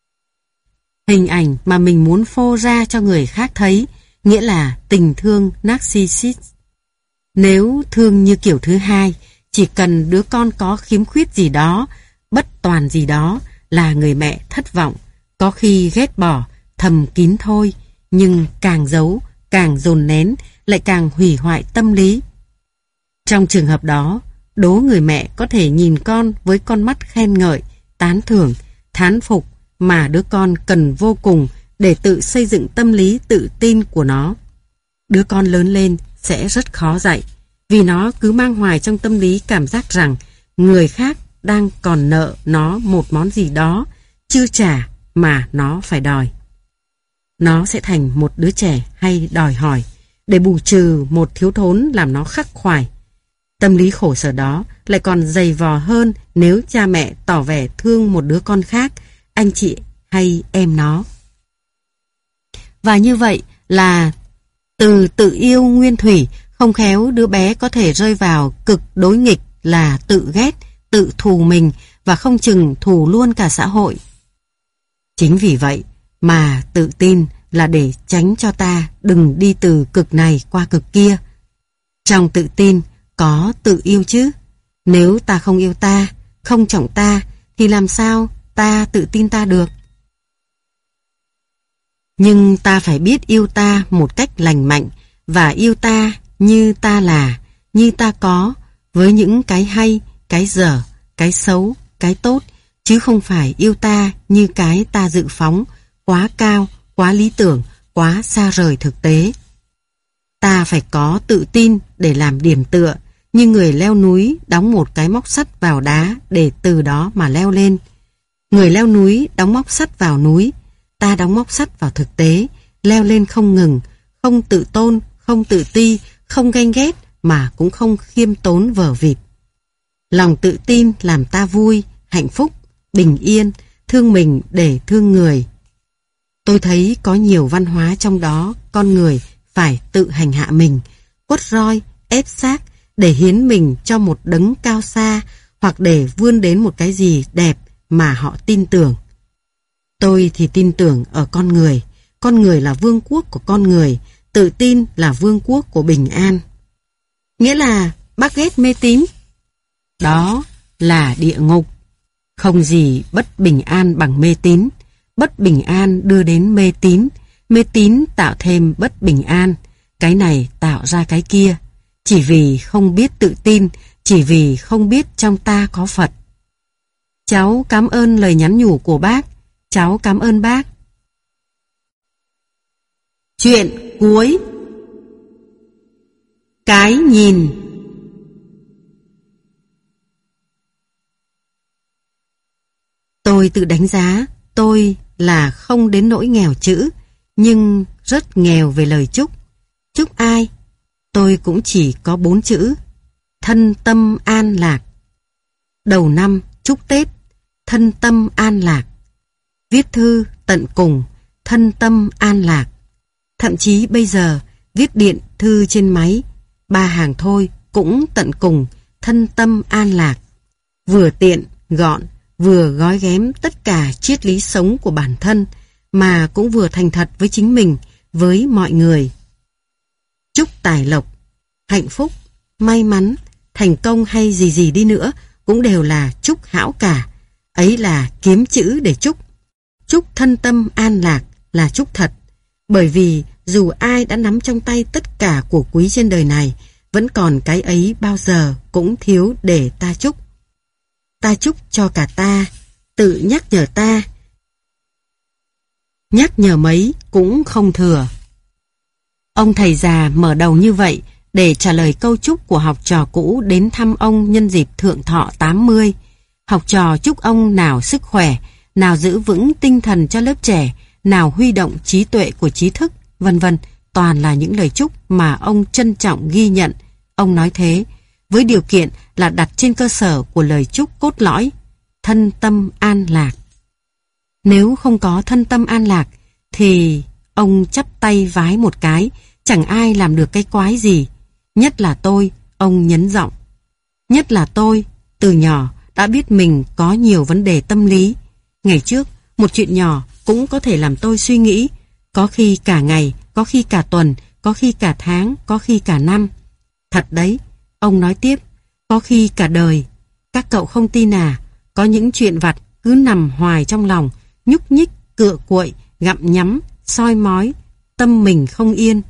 A: Hình ảnh mà mình muốn phô ra cho người khác thấy, nghĩa là tình thương narcissist. Nếu thương như kiểu thứ hai, chỉ cần đứa con có khiếm khuyết gì đó, bất toàn gì đó là người mẹ thất vọng, có khi ghét bỏ, thầm kín thôi, nhưng càng giấu, càng dồn nén, lại càng hủy hoại tâm lý. Trong trường hợp đó, đố người mẹ có thể nhìn con với con mắt khen ngợi, tán thưởng, thán phục mà đứa con cần vô cùng để tự xây dựng tâm lý tự tin của nó. Đứa con lớn lên sẽ rất khó dạy, vì nó cứ mang hoài trong tâm lý cảm giác rằng người khác đang còn nợ nó một món gì đó, chưa trả mà nó phải đòi. Nó sẽ thành một đứa trẻ hay đòi hỏi, để bù trừ một thiếu thốn làm nó khắc khoải. Tâm lý khổ sở đó lại còn dày vò hơn nếu cha mẹ tỏ vẻ thương một đứa con khác, anh chị hay em nó. Và như vậy là từ tự yêu nguyên thủy, không khéo đứa bé có thể rơi vào cực đối nghịch là tự ghét, tự thù mình và không chừng thù luôn cả xã hội. Chính vì vậy mà tự tin là để tránh cho ta đừng đi từ cực này qua cực kia. Trong tự tin có tự yêu chứ. Nếu ta không yêu ta, không trọng ta, thì làm sao ta tự tin ta được? Nhưng ta phải biết yêu ta một cách lành mạnh và yêu ta như ta là, như ta có, với những cái hay, cái dở, cái xấu, cái tốt, chứ không phải yêu ta như cái ta dự phóng, quá cao, quá lý tưởng, quá xa rời thực tế. Ta phải có tự tin để làm điểm tựa, như người leo núi đóng một cái móc sắt vào đá để từ đó mà leo lên. Người leo núi đóng móc sắt vào núi, ta đóng móc sắt vào thực tế, leo lên không ngừng, không tự tôn, không tự ti, không ganh ghét, mà cũng không khiêm tốn vờ vịt. Lòng tự tin làm ta vui, hạnh phúc, bình yên, thương mình để thương người. Tôi thấy có nhiều văn hóa trong đó con người phải tự hành hạ mình, quất roi, ép xác để hiến mình cho một đấng cao xa hoặc để vươn đến một cái gì đẹp mà họ tin tưởng. Tôi thì tin tưởng ở con người. Con người là vương quốc của con người, tự tin là vương quốc của bình an. Nghĩa là bác ghét mê tín. Đó là địa ngục. Không gì bất bình an bằng mê tín. Bất bình an đưa đến mê tín. Mê tín tạo thêm bất bình an. Cái này tạo ra cái kia. Chỉ vì không biết tự tin, chỉ vì không biết trong ta có Phật. Cháu cảm ơn lời nhắn nhủ của bác. Cháu cảm ơn bác. Chuyện cuối. Cái nhìn. Tôi tự đánh giá tôi là không đến nỗi nghèo chữ, nhưng rất nghèo về lời chúc. Chúc ai? Tôi cũng chỉ có bốn chữ: thân tâm an lạc. Đầu năm chúc Tết, thân tâm an lạc. Viết thư tận cùng, thân tâm an lạc. Thậm chí bây giờ viết điện thư trên máy, ba hàng thôi cũng tận cùng, thân tâm an lạc. Vừa tiện, gọn, vừa gói ghém tất cả triết lý sống của bản thân, mà cũng vừa thành thật với chính mình, với mọi người. Chúc tài lộc, hạnh phúc, may mắn, thành công hay gì gì đi nữa cũng đều là chúc hão cả. Ấy là kiếm chữ để chúc. Chúc thân tâm an lạc là chúc thật. Bởi vì dù ai đã nắm trong tay tất cả của quý trên đời này, vẫn còn cái ấy bao giờ cũng thiếu để ta chúc. Ta chúc cho cả ta, tự nhắc nhở ta. Nhắc nhở mấy cũng không thừa. Ông thầy già mở đầu như vậy để trả lời câu chúc của học trò cũ đến thăm ông nhân dịp thượng thọ tám mươi. Học trò chúc ông nào sức khỏe, nào giữ vững tinh thần cho lớp trẻ, nào huy động trí tuệ của trí thức, vân vân, toàn là những lời chúc mà ông trân trọng ghi nhận. Ông nói thế, với điều kiện là đặt trên cơ sở của lời chúc cốt lõi, thân tâm an lạc. Nếu không có thân tâm an lạc, thì ông chắp tay vái một cái, chẳng ai làm được cái quái gì. Nhất là tôi, ông nhấn giọng. Nhất là tôi, từ nhỏ đã biết mình có nhiều vấn đề tâm lý. Ngày trước, một chuyện nhỏ cũng có thể làm tôi suy nghĩ, có khi cả ngày, có khi cả tuần, có khi cả tháng, có khi cả năm. Thật đấy, ông nói tiếp, có khi cả đời. Các cậu không tin à, có những chuyện vặt cứ nằm hoài trong lòng, nhúc nhích, cựa cuội, gặm nhắm, soi mói, tâm mình không yên.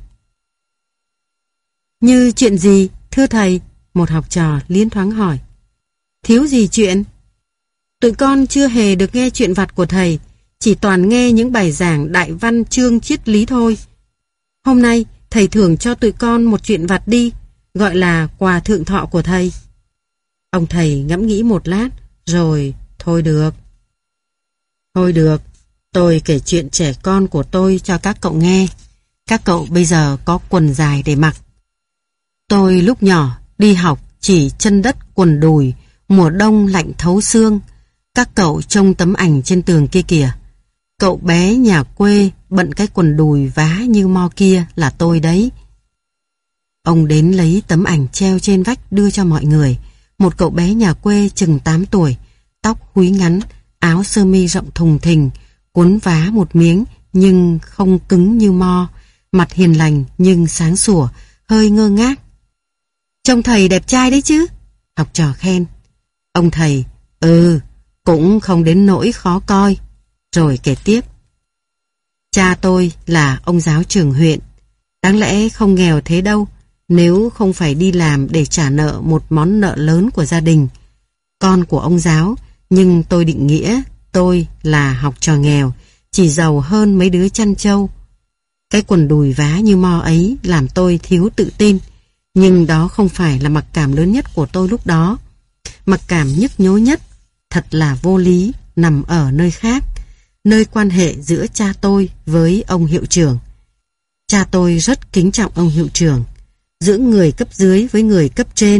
A: Như chuyện gì, thưa thầy? Một học trò liên thoáng hỏi. Thiếu gì chuyện? Tụi con chưa hề được nghe chuyện vặt của thầy, chỉ toàn nghe những bài giảng đại văn chương triết lý thôi. Hôm nay thầy thưởng cho tụi con một chuyện vặt đi, gọi là quà thượng thọ của thầy. Ông thầy ngẫm nghĩ một lát, rồi thôi được. Thôi được, tôi kể chuyện trẻ con của tôi cho các cậu nghe. Các cậu bây giờ có quần dài để mặc. Tôi lúc nhỏ đi học chỉ chân đất quần đùi, mùa đông lạnh thấu xương. Các cậu trông tấm ảnh trên tường kia kìa. Cậu bé nhà quê bận cái quần đùi vá như mo kia là tôi đấy. Ông đến lấy tấm ảnh treo trên vách đưa cho mọi người. Một cậu bé nhà quê chừng tám tuổi, tóc húi ngắn, áo sơ mi rộng thùng thình, cuốn vá một miếng nhưng không cứng như mo, mặt hiền lành nhưng sáng sủa, hơi ngơ ngác. Trông thầy đẹp trai đấy chứ? Học trò khen. Ông thầy, ừ, cũng không đến nỗi khó coi. Rồi kể tiếp. Cha tôi là ông giáo trưởng huyện. Đáng lẽ không nghèo thế đâu, nếu không phải đi làm để trả nợ một món nợ lớn của gia đình. Con của ông giáo, nhưng tôi định nghĩa tôi là học trò nghèo, chỉ giàu hơn mấy đứa chăn trâu. Cái quần đùi vá như mo ấy làm tôi thiếu tự tin, nhưng đó không phải là mặc cảm lớn nhất của tôi lúc đó. Mặc cảm nhức nhối nhất, thật là vô lý, nằm ở nơi khác, nơi quan hệ giữa cha tôi với ông hiệu trưởng. Cha tôi rất kính trọng ông hiệu trưởng. Giữa người cấp dưới với người cấp trên,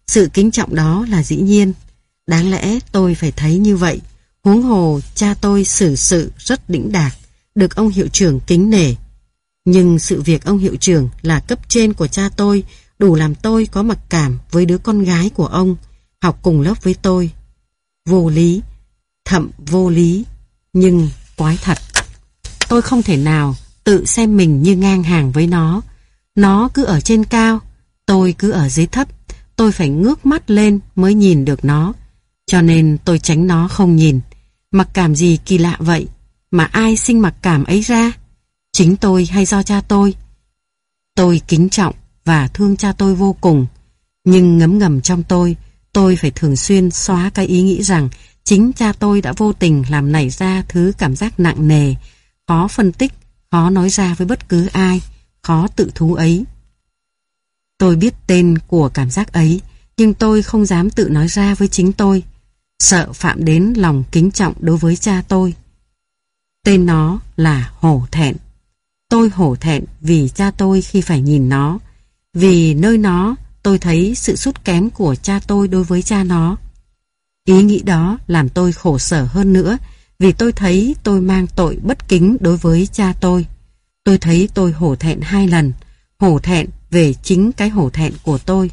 A: Sự kính trọng đó là dĩ nhiên. Đáng lẽ tôi phải thấy như vậy. Huống hồ cha tôi xử sự rất đĩnh đạc, được ông hiệu trưởng kính nể. Nhưng sự việc ông hiệu trưởng là cấp trên của cha tôi đủ làm tôi có mặc cảm với đứa con gái của ông, học cùng lớp với tôi. Vô lý, thậm vô lý, nhưng quái thật. Tôi không thể nào tự xem mình như ngang hàng với nó. Nó cứ ở trên cao, tôi cứ ở dưới thấp. Tôi phải ngước mắt lên mới nhìn được nó. Cho nên tôi tránh nó không nhìn. Mặc cảm gì kỳ lạ vậy? Mà ai sinh mặc cảm ấy ra? Chính tôi hay do cha tôi? Tôi kính trọng và thương cha tôi vô cùng. Nhưng ngấm ngầm trong tôi, tôi phải thường xuyên xóa cái ý nghĩ rằng chính cha tôi đã vô tình làm nảy ra thứ cảm giác nặng nề, khó phân tích, khó nói ra với bất cứ ai, khó tự thú ấy. Tôi biết tên của cảm giác ấy, nhưng tôi không dám tự nói ra với chính tôi, sợ phạm đến lòng kính trọng đối với cha tôi. Tên nó là hổ thẹn. Tôi hổ thẹn vì cha tôi khi phải nhìn nó, vì nơi nó tôi thấy sự sút kém của cha tôi đối với cha nó. Ý nghĩ đó làm tôi khổ sở hơn nữa, vì tôi thấy tôi mang tội bất kính đối với cha tôi. Tôi thấy tôi hổ thẹn hai lần, hổ thẹn về chính cái hổ thẹn của tôi.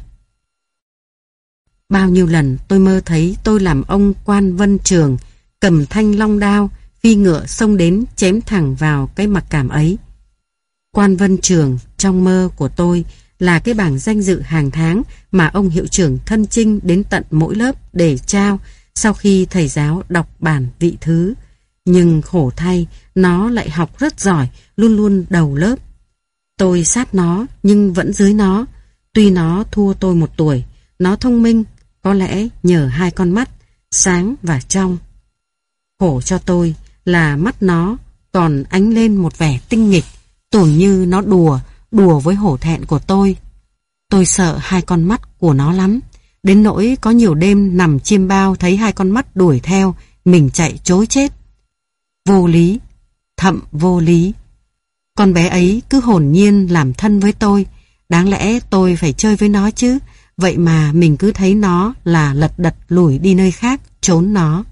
A: Bao nhiêu lần tôi mơ thấy tôi làm ông quan Vân Trường, cầm thanh long đao, phi ngựa xông đến chém thẳng vào cái mặc cảm ấy. Quan Vân Trường trong mơ của tôi là cái bảng danh dự hàng tháng mà ông hiệu trưởng thân chinh đến tận mỗi lớp để trao sau khi thầy giáo đọc bản vị thứ. Nhưng khổ thay, nó lại học rất giỏi, luôn luôn đầu lớp. Tôi sát nó nhưng vẫn dưới nó. Tuy nó thua tôi một tuổi, nó thông minh, có lẽ nhờ hai con mắt, sáng và trong. Khổ cho tôi là mắt nó còn ánh lên một vẻ tinh nghịch, tưởng như nó đùa, đùa với hổ thẹn của tôi. Tôi sợ hai con mắt của nó lắm, đến nỗi có nhiều đêm nằm chiêm bao thấy hai con mắt đuổi theo, mình chạy trối chết. Vô lý, thậm vô lý. Con bé ấy cứ hồn nhiên làm thân với tôi, đáng lẽ tôi phải chơi với nó chứ, vậy mà mình cứ thấy nó là lật đật lủi đi nơi khác, trốn nó.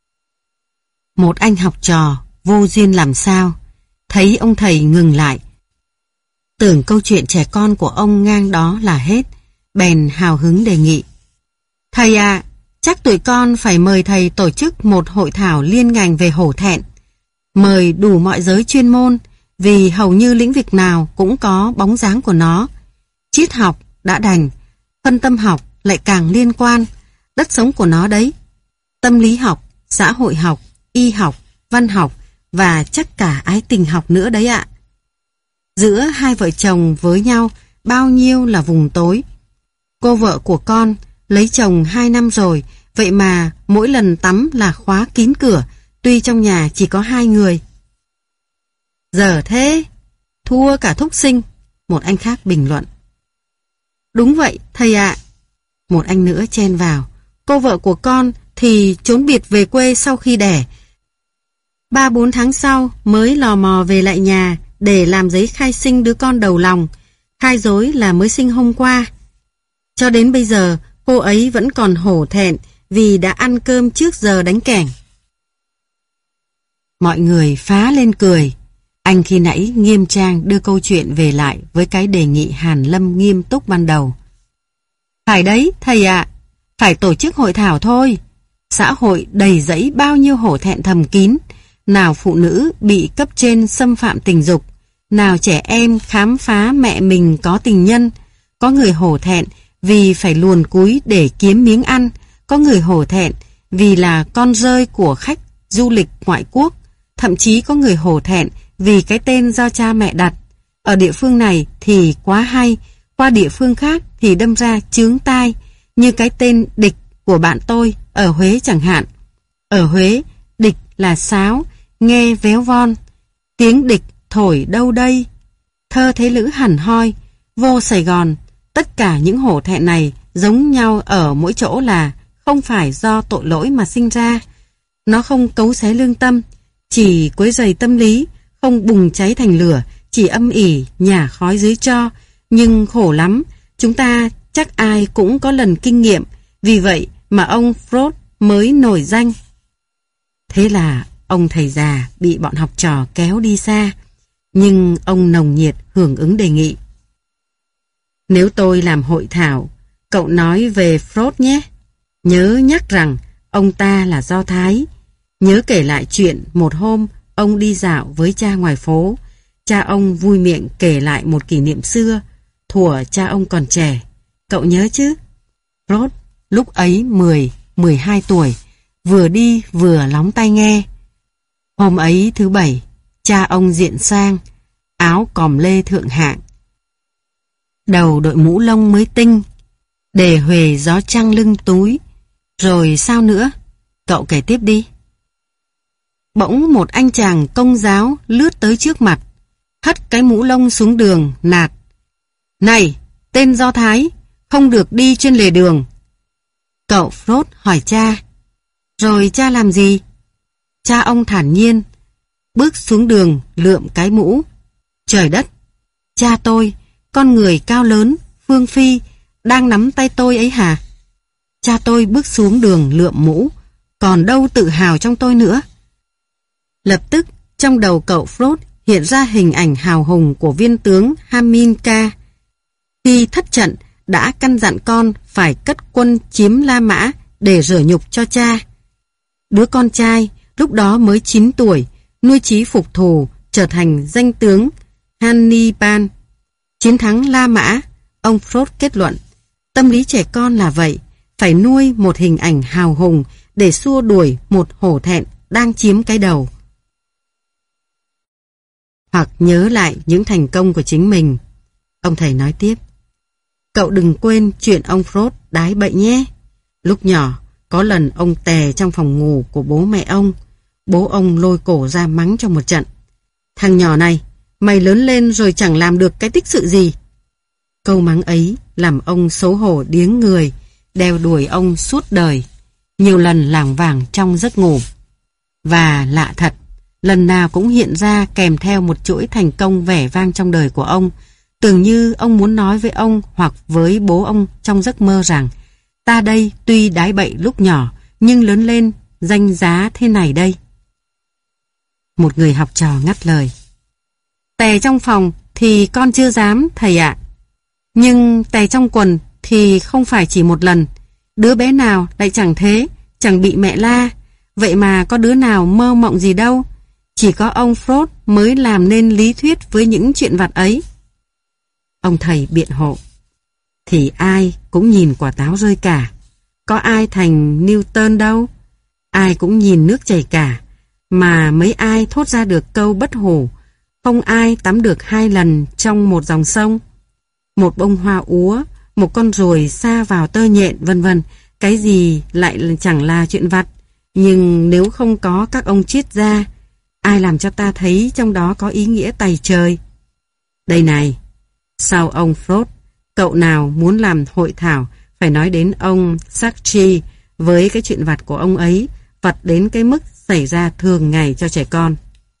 A: Một anh học trò, vô duyên làm sao, thấy ông thầy ngừng lại, tưởng câu chuyện trẻ con của ông ngang đó là hết, bèn hào hứng đề nghị. Thầy ạ, à, chắc tụi con phải mời thầy tổ chức một hội thảo liên ngành về hổ thẹn. Mời đủ mọi giới chuyên môn, vì hầu như lĩnh vực nào cũng có bóng dáng của nó. Triết học đã đành, phân tâm học lại càng liên quan, đất sống của nó đấy. Tâm lý học, xã hội học, y học, văn học và chắc cả ái tình học nữa đấy ạ. Giữa hai vợ chồng với nhau bao nhiêu là vùng tối. Cô vợ của con lấy chồng hai năm rồi, vậy mà mỗi lần tắm là khóa kín cửa, tuy trong nhà chỉ có hai người. Giờ thế, thua cả thúc sinh, một anh khác bình luận. Đúng vậy, thầy ạ. Một anh nữa chen vào. Cô vợ của con thì trốn biệt về quê sau khi đẻ. Ba bốn tháng sau mới lò mò về lại nhà để làm giấy khai sinh đứa con đầu lòng. Khai dối là mới sinh hôm qua. Cho đến bây giờ, cô ấy vẫn còn hổ thẹn vì đã ăn cơm trước giờ đánh kẻng. Mọi người phá lên cười. Anh khi nãy nghiêm trang đưa câu chuyện về lại với cái đề nghị hàn lâm nghiêm túc ban đầu. Phải đấy, thầy ạ, phải tổ chức hội thảo thôi. Xã hội đầy rẫy bao nhiêu hổ thẹn thầm kín, nào phụ nữ bị cấp trên xâm phạm tình dục, nào trẻ em khám phá mẹ mình có tình nhân, có người hổ thẹn vì phải luồn cúi để kiếm miếng ăn, có người hổ thẹn vì là con rơi của khách du lịch ngoại quốc, thậm chí có người hổ thẹn vì cái tên do cha mẹ đặt. Ở địa phương này thì quá hay, qua địa phương khác thì đâm ra chướng tai, như cái tên Địch của bạn tôi ở Huế chẳng hạn. Ở Huế, địch là sáo, nghe véo von. Tiếng địch thổi đâu đây? Thơ thế lữ hẳn hoi. Vô Sài Gòn, tất cả những hổ thẹn này giống nhau ở mỗi chỗ là không phải do tội lỗi mà sinh ra. Nó không cấu xé lương tâm, chỉ quấy rầy tâm lý, không bùng cháy thành lửa, chỉ âm ỉ nhả khói dưới tro. Nhưng khổ lắm, chúng ta Chắc ai cũng có lần kinh nghiệm, vì vậy mà ông Freud mới nổi danh. Thế là ông thầy già bị bọn học trò kéo đi xa, nhưng ông nồng nhiệt hưởng ứng đề nghị. Nếu tôi làm hội thảo, cậu nói về Freud nhé. Nhớ nhắc rằng ông ta là Do Thái. Nhớ kể lại chuyện một hôm ông đi dạo với cha ngoài phố. Cha ông vui miệng kể lại một kỷ niệm xưa, thuở cha ông còn trẻ. Cậu nhớ chứ? Freud lúc ấy mười, mười hai tuổi, vừa đi vừa lóng tai nghe. Hôm ấy thứ bảy, cha ông diện sang, áo còm lê thượng hạng, đầu đội mũ lông mới tinh, để huề gió trăng lưng túi. Rồi sao nữa? Cậu kể tiếp đi. Bỗng một anh chàng công giáo lướt tới trước mặt, hất cái mũ lông xuống đường, nạt: Này, tên Do Thái, không được đi trên lề đường. Cậu Freud hỏi cha: Rồi cha làm gì? Cha ông thản nhiên bước xuống đường, lượm cái mũ. Trời đất! Cha tôi, con người cao lớn, phương phi, đang nắm tay tôi ấy hả? Cha tôi bước xuống đường lượm mũ, còn đâu tự hào trong tôi nữa. Lập tức trong đầu cậu Freud hiện ra hình ảnh hào hùng của viên tướng Haminka khi thất trận đã căn dặn con phải cất quân chiếm La Mã để rửa nhục cho cha. Đứa con trai lúc đó mới chín tuổi, nuôi chí phục thù, trở thành danh tướng Hannibal. Chiến thắng La Mã, ông Freud kết luận, tâm lý trẻ con là vậy, phải nuôi một hình ảnh hào hùng để xua đuổi một hổ thẹn đang chiếm cái đầu. Hoặc nhớ lại những thành công của chính mình. Ông thầy nói tiếp: Cậu đừng quên chuyện ông Freud đái bệnh nhé. Lúc nhỏ, có lần ông tè trong phòng ngủ của bố mẹ ông. Bố ông lôi cổ ra mắng cho một trận: Thằng nhỏ này, mày lớn lên rồi chẳng làm được cái tích sự gì. Câu mắng ấy làm ông xấu hổ điếng người, đeo đuổi ông suốt đời, nhiều lần lảng vảng trong giấc ngủ. Và lạ thật, lần nào cũng hiện ra kèm theo một chuỗi thành công vẻ vang trong đời của ông, tưởng như ông muốn nói với ông hoặc với bố ông trong giấc mơ rằng: Ta đây tuy đái bậy lúc nhỏ, nhưng lớn lên danh giá thế này đây. Một người học trò ngắt lời: Tè trong phòng thì con chưa dám thầy ạ. Nhưng tè trong quần thì không phải chỉ một lần. Đứa bé nào lại chẳng thế, chẳng bị mẹ la. Vậy mà có đứa nào mơ mộng gì đâu. Chỉ có ông Freud mới làm nên lý thuyết với những chuyện vặt ấy. Ông thầy biện hộ: Thì ai cũng nhìn quả táo rơi cả. Có ai thành Newton đâu. Ai cũng nhìn nước chảy cả. Mà mấy ai thốt ra được câu bất hủ: Không ai tắm được hai lần trong một dòng sông. Một bông hoa úa, một con ruồi sa vào tơ nhện, vân vân. Cái gì lại chẳng là chuyện vặt. Nhưng nếu không có các ông triết gia, ai làm cho ta thấy trong đó có ý nghĩa tày trời. Đây này, sau ông Freud, cậu nào muốn làm hội thảo phải nói đến ông Sartre với cái chuyện vặt của ông ấy, vặt đến cái mức xảy ra thường ngày cho trẻ con.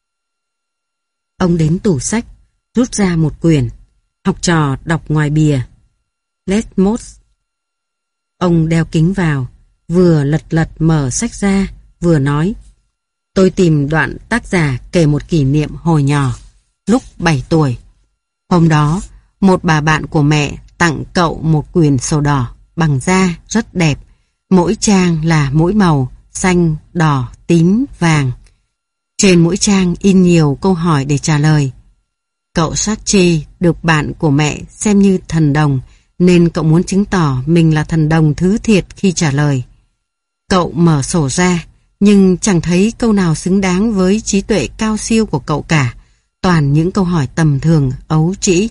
A: Ông đến tủ sách, rút ra một quyển. Học trò đọc ngoài bìa: Lesmos. Ông đeo kính vào, vừa lật lật mở sách ra, vừa nói: Tôi tìm đoạn tác giả kể một kỷ niệm hồi nhỏ, lúc bảy tuổi. Hôm đó, một bà bạn của mẹ tặng cậu một quyển sổ đỏ bằng da rất đẹp. Mỗi trang là mỗi màu, xanh, đỏ, tím, vàng. Trên mỗi trang in nhiều câu hỏi để trả lời. Cậu Sartre được bạn của mẹ xem như thần đồng, nên cậu muốn chứng tỏ mình là thần đồng thứ thiệt khi trả lời. Cậu mở sổ ra, nhưng chẳng thấy câu nào xứng đáng với trí tuệ cao siêu của cậu cả. Toàn những câu hỏi tầm thường, ấu trĩ.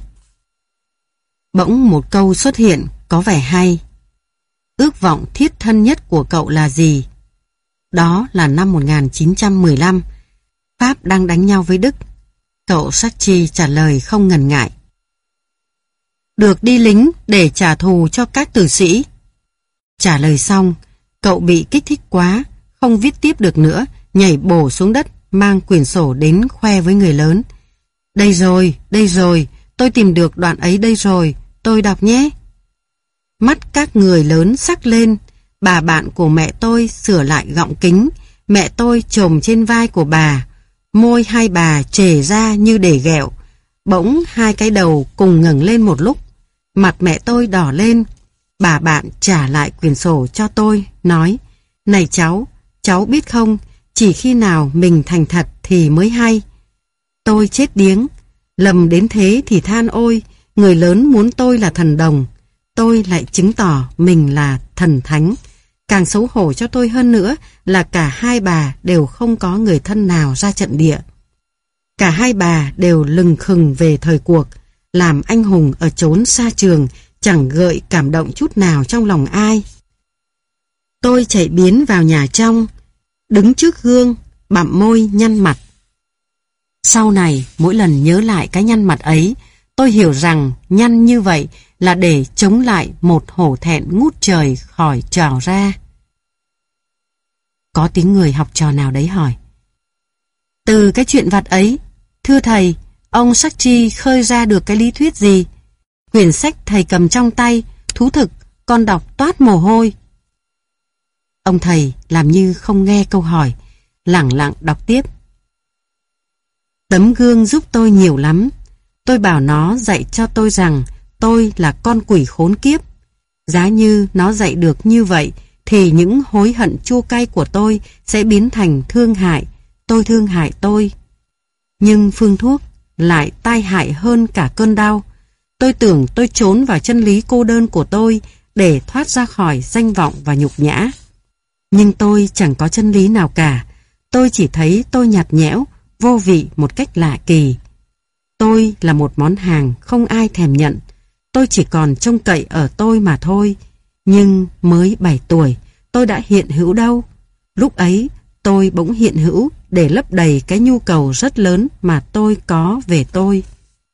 A: Bỗng một câu xuất hiện có vẻ hay. Ước vọng thiết thân nhất của cậu là gì? Đó là năm một nghìn chín trăm mười lăm, Pháp đang đánh nhau với Đức. Cậu Sartre trả lời không ngần ngại: Được đi lính để trả thù cho các tử sĩ. Trả lời xong, cậu bị kích thích quá, không viết tiếp được nữa, nhảy bổ xuống đất, mang quyển sổ đến khoe với người lớn: Đây rồi, đây rồi, tôi tìm được đoạn ấy đây rồi, tôi đọc nhé. Mắt các người lớn sắc lên. Bà bạn của mẹ tôi sửa lại gọng kính. Mẹ tôi chồm trên vai của bà. Môi hai bà trề ra như để ghẹo. Bỗng hai cái đầu cùng ngẩng lên một lúc. Mặt mẹ tôi đỏ lên. Bà bạn trả lại quyển sổ cho tôi, nói: "Này cháu, cháu biết không, chỉ khi nào mình thành thật thì mới hay." Tôi chết điếng. Lầm đến thế thì than ôi, người lớn muốn tôi là thần đồng. Tôi lại chứng tỏ mình là thần thánh. Càng xấu hổ cho tôi hơn nữa là cả hai bà đều không có người thân nào ra trận địa. Cả hai bà đều lừng khừng về thời cuộc, làm anh hùng ở chốn xa trường, chẳng gợi cảm động chút nào trong lòng ai. Tôi chạy biến vào nhà trong, đứng trước gương, bặm môi nhăn mặt. Sau này, mỗi lần nhớ lại cái nhăn mặt ấy, tôi hiểu rằng nhăn như vậy là để chống lại một hổ thẹn ngút trời khỏi trào ra. Có tiếng người học trò nào đấy hỏi: "Từ cái chuyện vặt ấy, thưa thầy, ông Sarchi khơi ra được cái lý thuyết gì?" Quyển sách thầy cầm trong tay, thú thực, con đọc toát mồ hôi. Ông thầy làm như không nghe câu hỏi, lẳng lặng đọc tiếp. Tấm gương giúp tôi nhiều lắm. Tôi bảo nó dạy cho tôi rằng tôi là con quỷ khốn kiếp. Giá như nó dạy được như vậy, thì những hối hận chua cay của tôi sẽ biến thành thương hại. Tôi thương hại tôi. Nhưng phương thuốc lại tai hại hơn cả cơn đau. Tôi tưởng tôi trốn vào chân lý cô đơn của tôi để thoát ra khỏi danh vọng và nhục nhã. Nhưng tôi chẳng có chân lý nào cả. Tôi chỉ thấy tôi nhạt nhẽo, vô vị một cách lạ kỳ. Tôi là một món hàng không ai thèm nhận. Tôi chỉ còn trông cậy ở tôi mà thôi. Nhưng mới bảy tuổi, tôi đã hiện hữu đâu. Lúc ấy, tôi bỗng hiện hữu để lấp đầy cái nhu cầu rất lớn mà tôi có về tôi.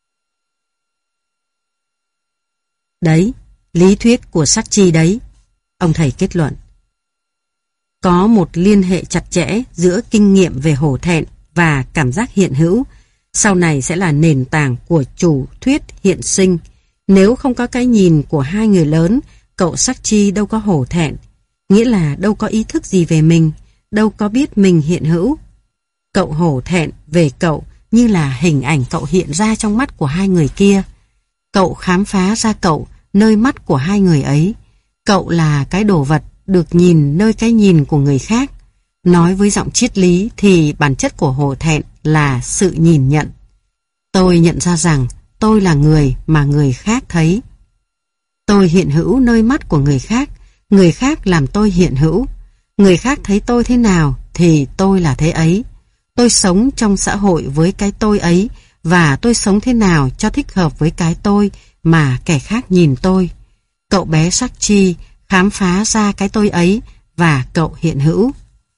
A: Đấy, lý thuyết của Sarchi đấy, ông thầy kết luận. Có một liên hệ chặt chẽ giữa kinh nghiệm về hổ thẹn và cảm giác hiện hữu, sau này sẽ là nền tảng của chủ thuyết hiện sinh. Nếu không có cái nhìn của hai người lớn, cậu Sarchi đâu có hổ thẹn, nghĩa là đâu có ý thức gì về mình, đâu có biết mình hiện hữu. Cậu hổ thẹn về cậu như là hình ảnh cậu hiện ra trong mắt của hai người kia. Cậu khám phá ra cậu nơi mắt của hai người ấy. Cậu là cái đồ vật được nhìn nơi cái nhìn của người khác. Nói với giọng triết lý thì bản chất của hổ thẹn là sự nhìn nhận. Tôi nhận ra rằng tôi là người mà người khác thấy. Tôi hiện hữu nơi mắt của người khác, người khác làm tôi hiện hữu. Người khác thấy tôi thế nào thì tôi là thế ấy. Tôi sống trong xã hội với cái tôi ấy, và tôi sống thế nào cho thích hợp với cái tôi mà kẻ khác nhìn tôi. Cậu bé Sarchi khám phá ra cái tôi ấy và cậu hiện hữu.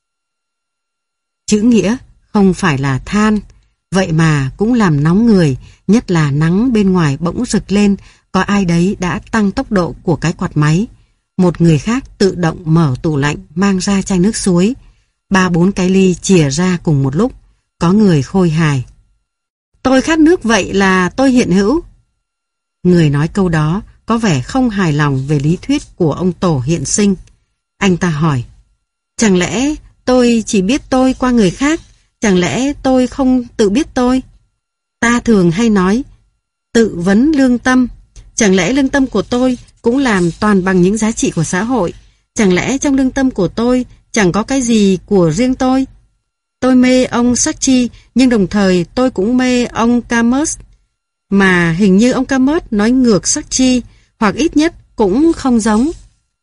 A: Chữ nghĩa không phải là than, vậy mà cũng làm nóng người, nhất là nắng bên ngoài bỗng rực lên, có ai đấy đã tăng tốc độ của cái quạt máy. Một người khác tự động mở tủ lạnh mang ra chai nước suối. Ba bốn cái ly chìa ra cùng một lúc. Có người khôi hài: "Tôi khát nước vậy là tôi hiện hữu." Người nói câu đó có vẻ không hài lòng về lý thuyết của ông tổ hiện sinh. Anh ta hỏi: "Chẳng lẽ tôi chỉ biết tôi qua người khác? Chẳng lẽ tôi không tự biết tôi? Ta thường hay nói tự vấn lương tâm. Chẳng lẽ lương tâm của tôi cũng làm toàn bằng những giá trị của xã hội? Chẳng lẽ trong lương tâm của tôi chẳng có cái gì của riêng tôi? Tôi mê ông Sarchi, nhưng đồng thời tôi cũng mê ông Camus. Mà hình như ông Camus nói ngược Sarchi, hoặc ít nhất cũng không giống."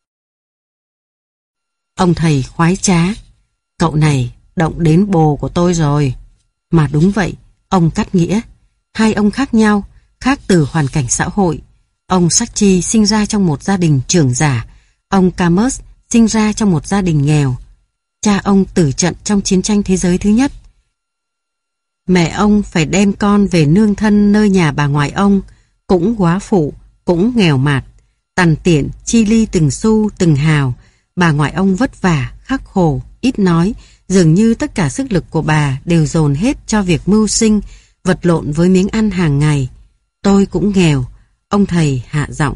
A: Ông thầy khoái trá: "Cậu này động đến bồ của tôi rồi." Mà đúng vậy, ông cắt nghĩa. Hai ông khác nhau, khác từ hoàn cảnh xã hội. Ông Sarchi sinh ra trong một gia đình trưởng giả, ông Camus sinh ra trong một gia đình nghèo. Cha ông tử trận trong chiến tranh thế giới thứ nhất. Mẹ ông phải đem con về nương thân nơi nhà bà ngoại ông, cũng góa phụ, cũng nghèo mạt, tằn tiện chi ly từng xu từng hào. Bà ngoại ông vất vả, khắc khổ, ít nói, dường như tất cả sức lực của bà đều dồn hết cho việc mưu sinh, vật lộn với miếng ăn hàng ngày. Tôi cũng nghèo. Ông thầy hạ giọng: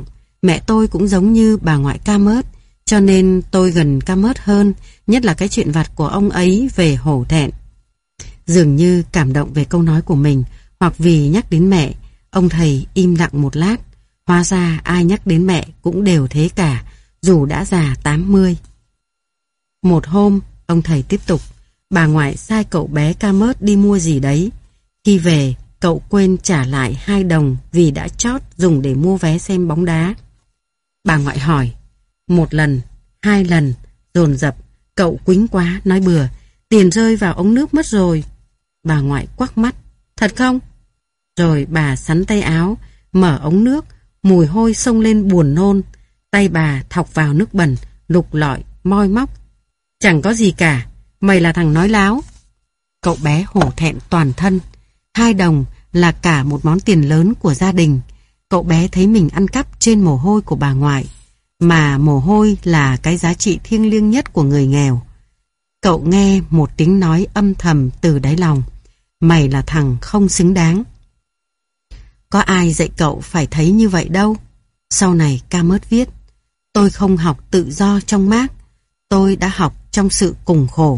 A: Mẹ tôi cũng giống như bà ngoại Camus, cho nên tôi gần Camus hơn, nhất là cái chuyện vặt của ông ấy về hổ thẹn. Dường như cảm động về câu nói của mình, hoặc vì nhắc đến mẹ, ông thầy im lặng một lát. Hóa ra ai nhắc đến mẹ cũng đều thế cả, dù đã già tám mươi. Một hôm, ông thầy tiếp tục, bà ngoại sai cậu bé Camus đi mua gì đấy. Khi về, cậu quên trả lại hai đồng vì đã chót dùng để mua vé xem bóng đá. Bà ngoại hỏi, một lần, hai lần, dồn dập, cậu quýnh quá, nói bừa, tiền rơi vào ống nước mất rồi. Bà ngoại quắc mắt, thật không? Rồi bà sắn tay áo, mở ống nước, mùi hôi xông lên buồn nôn. Tay bà thọc vào nước bẩn, lục lọi, moi móc. Chẳng có gì cả, mày là thằng nói láo. Cậu bé hổ thẹn toàn thân. Hai đồng là cả một món tiền lớn của gia đình. Cậu bé thấy mình ăn cắp trên mồ hôi của bà ngoại, mà mồ hôi là cái giá trị thiêng liêng nhất của người nghèo. Cậu nghe một tiếng nói âm thầm từ đáy lòng, mày là thằng không xứng đáng. Có ai dạy cậu phải thấy như vậy đâu. Sau này Camus viết, tôi không học tự do trong mác, tôi đã học trong sự cùng khổ.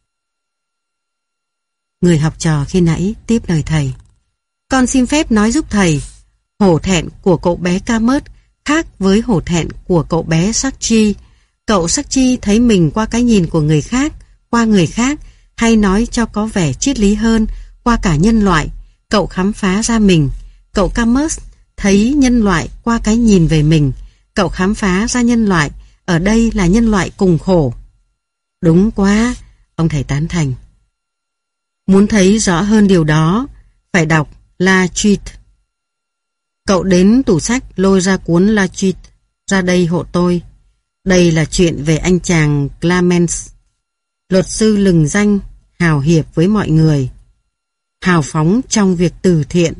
A: Người học trò khi nãy tiếp lời thầy. Con xin phép nói giúp thầy, hổ thẹn của cậu bé Camus khác với hổ thẹn của cậu bé Sarchi. Cậu Sarchi thấy mình qua cái nhìn của người khác, qua người khác, hay nói cho có vẻ triết lý hơn, qua cả nhân loại. Cậu khám phá ra mình. Cậu Camus thấy nhân loại qua cái nhìn về mình. Cậu khám phá ra nhân loại, ở đây là nhân loại cùng khổ. Đúng quá, ông thầy tán thành. Muốn thấy rõ hơn điều đó, phải đọc La Truite. Cậu đến tủ sách lôi ra cuốn La Truite, ra đây hộ tôi. Đây là chuyện về anh chàng Clamence, luật sư lừng danh, hào hiệp với mọi người, hào phóng trong việc từ thiện,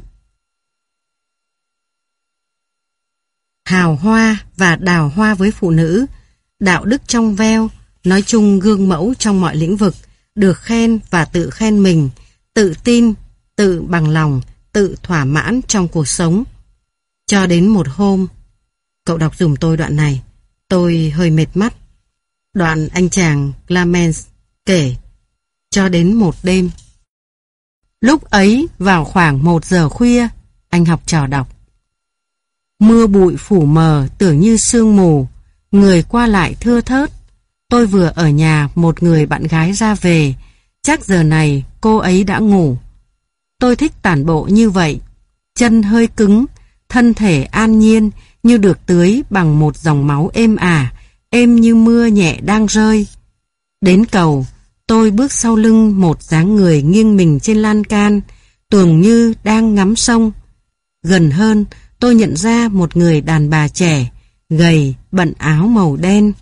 A: hào hoa và đào hoa với phụ nữ, đạo đức trong veo, nói chung gương mẫu trong mọi lĩnh vực, được khen và tự khen mình, tự tin, tự bằng lòng, tự thỏa mãn trong cuộc sống. Cho đến một hôm, cậu đọc dùm tôi đoạn này, tôi hơi mệt mắt. Đoạn anh chàng Clamence kể, cho đến một đêm. Lúc ấy vào khoảng một giờ khuya, anh học trò đọc. Mưa bụi phủ mờ tưởng như sương mù, người qua lại thưa thớt. Tôi vừa ở nhà một người bạn gái ra về, chắc giờ này cô ấy đã ngủ. Tôi thích tản bộ như vậy, chân hơi cứng, thân thể an nhiên như được tưới bằng một dòng máu êm ả, êm như mưa nhẹ đang rơi. Đến cầu, tôi bước sau lưng một dáng người nghiêng mình trên lan can, tưởng như đang ngắm sông. Gần hơn, tôi nhận ra một người đàn bà trẻ, gầy, bận áo màu đen.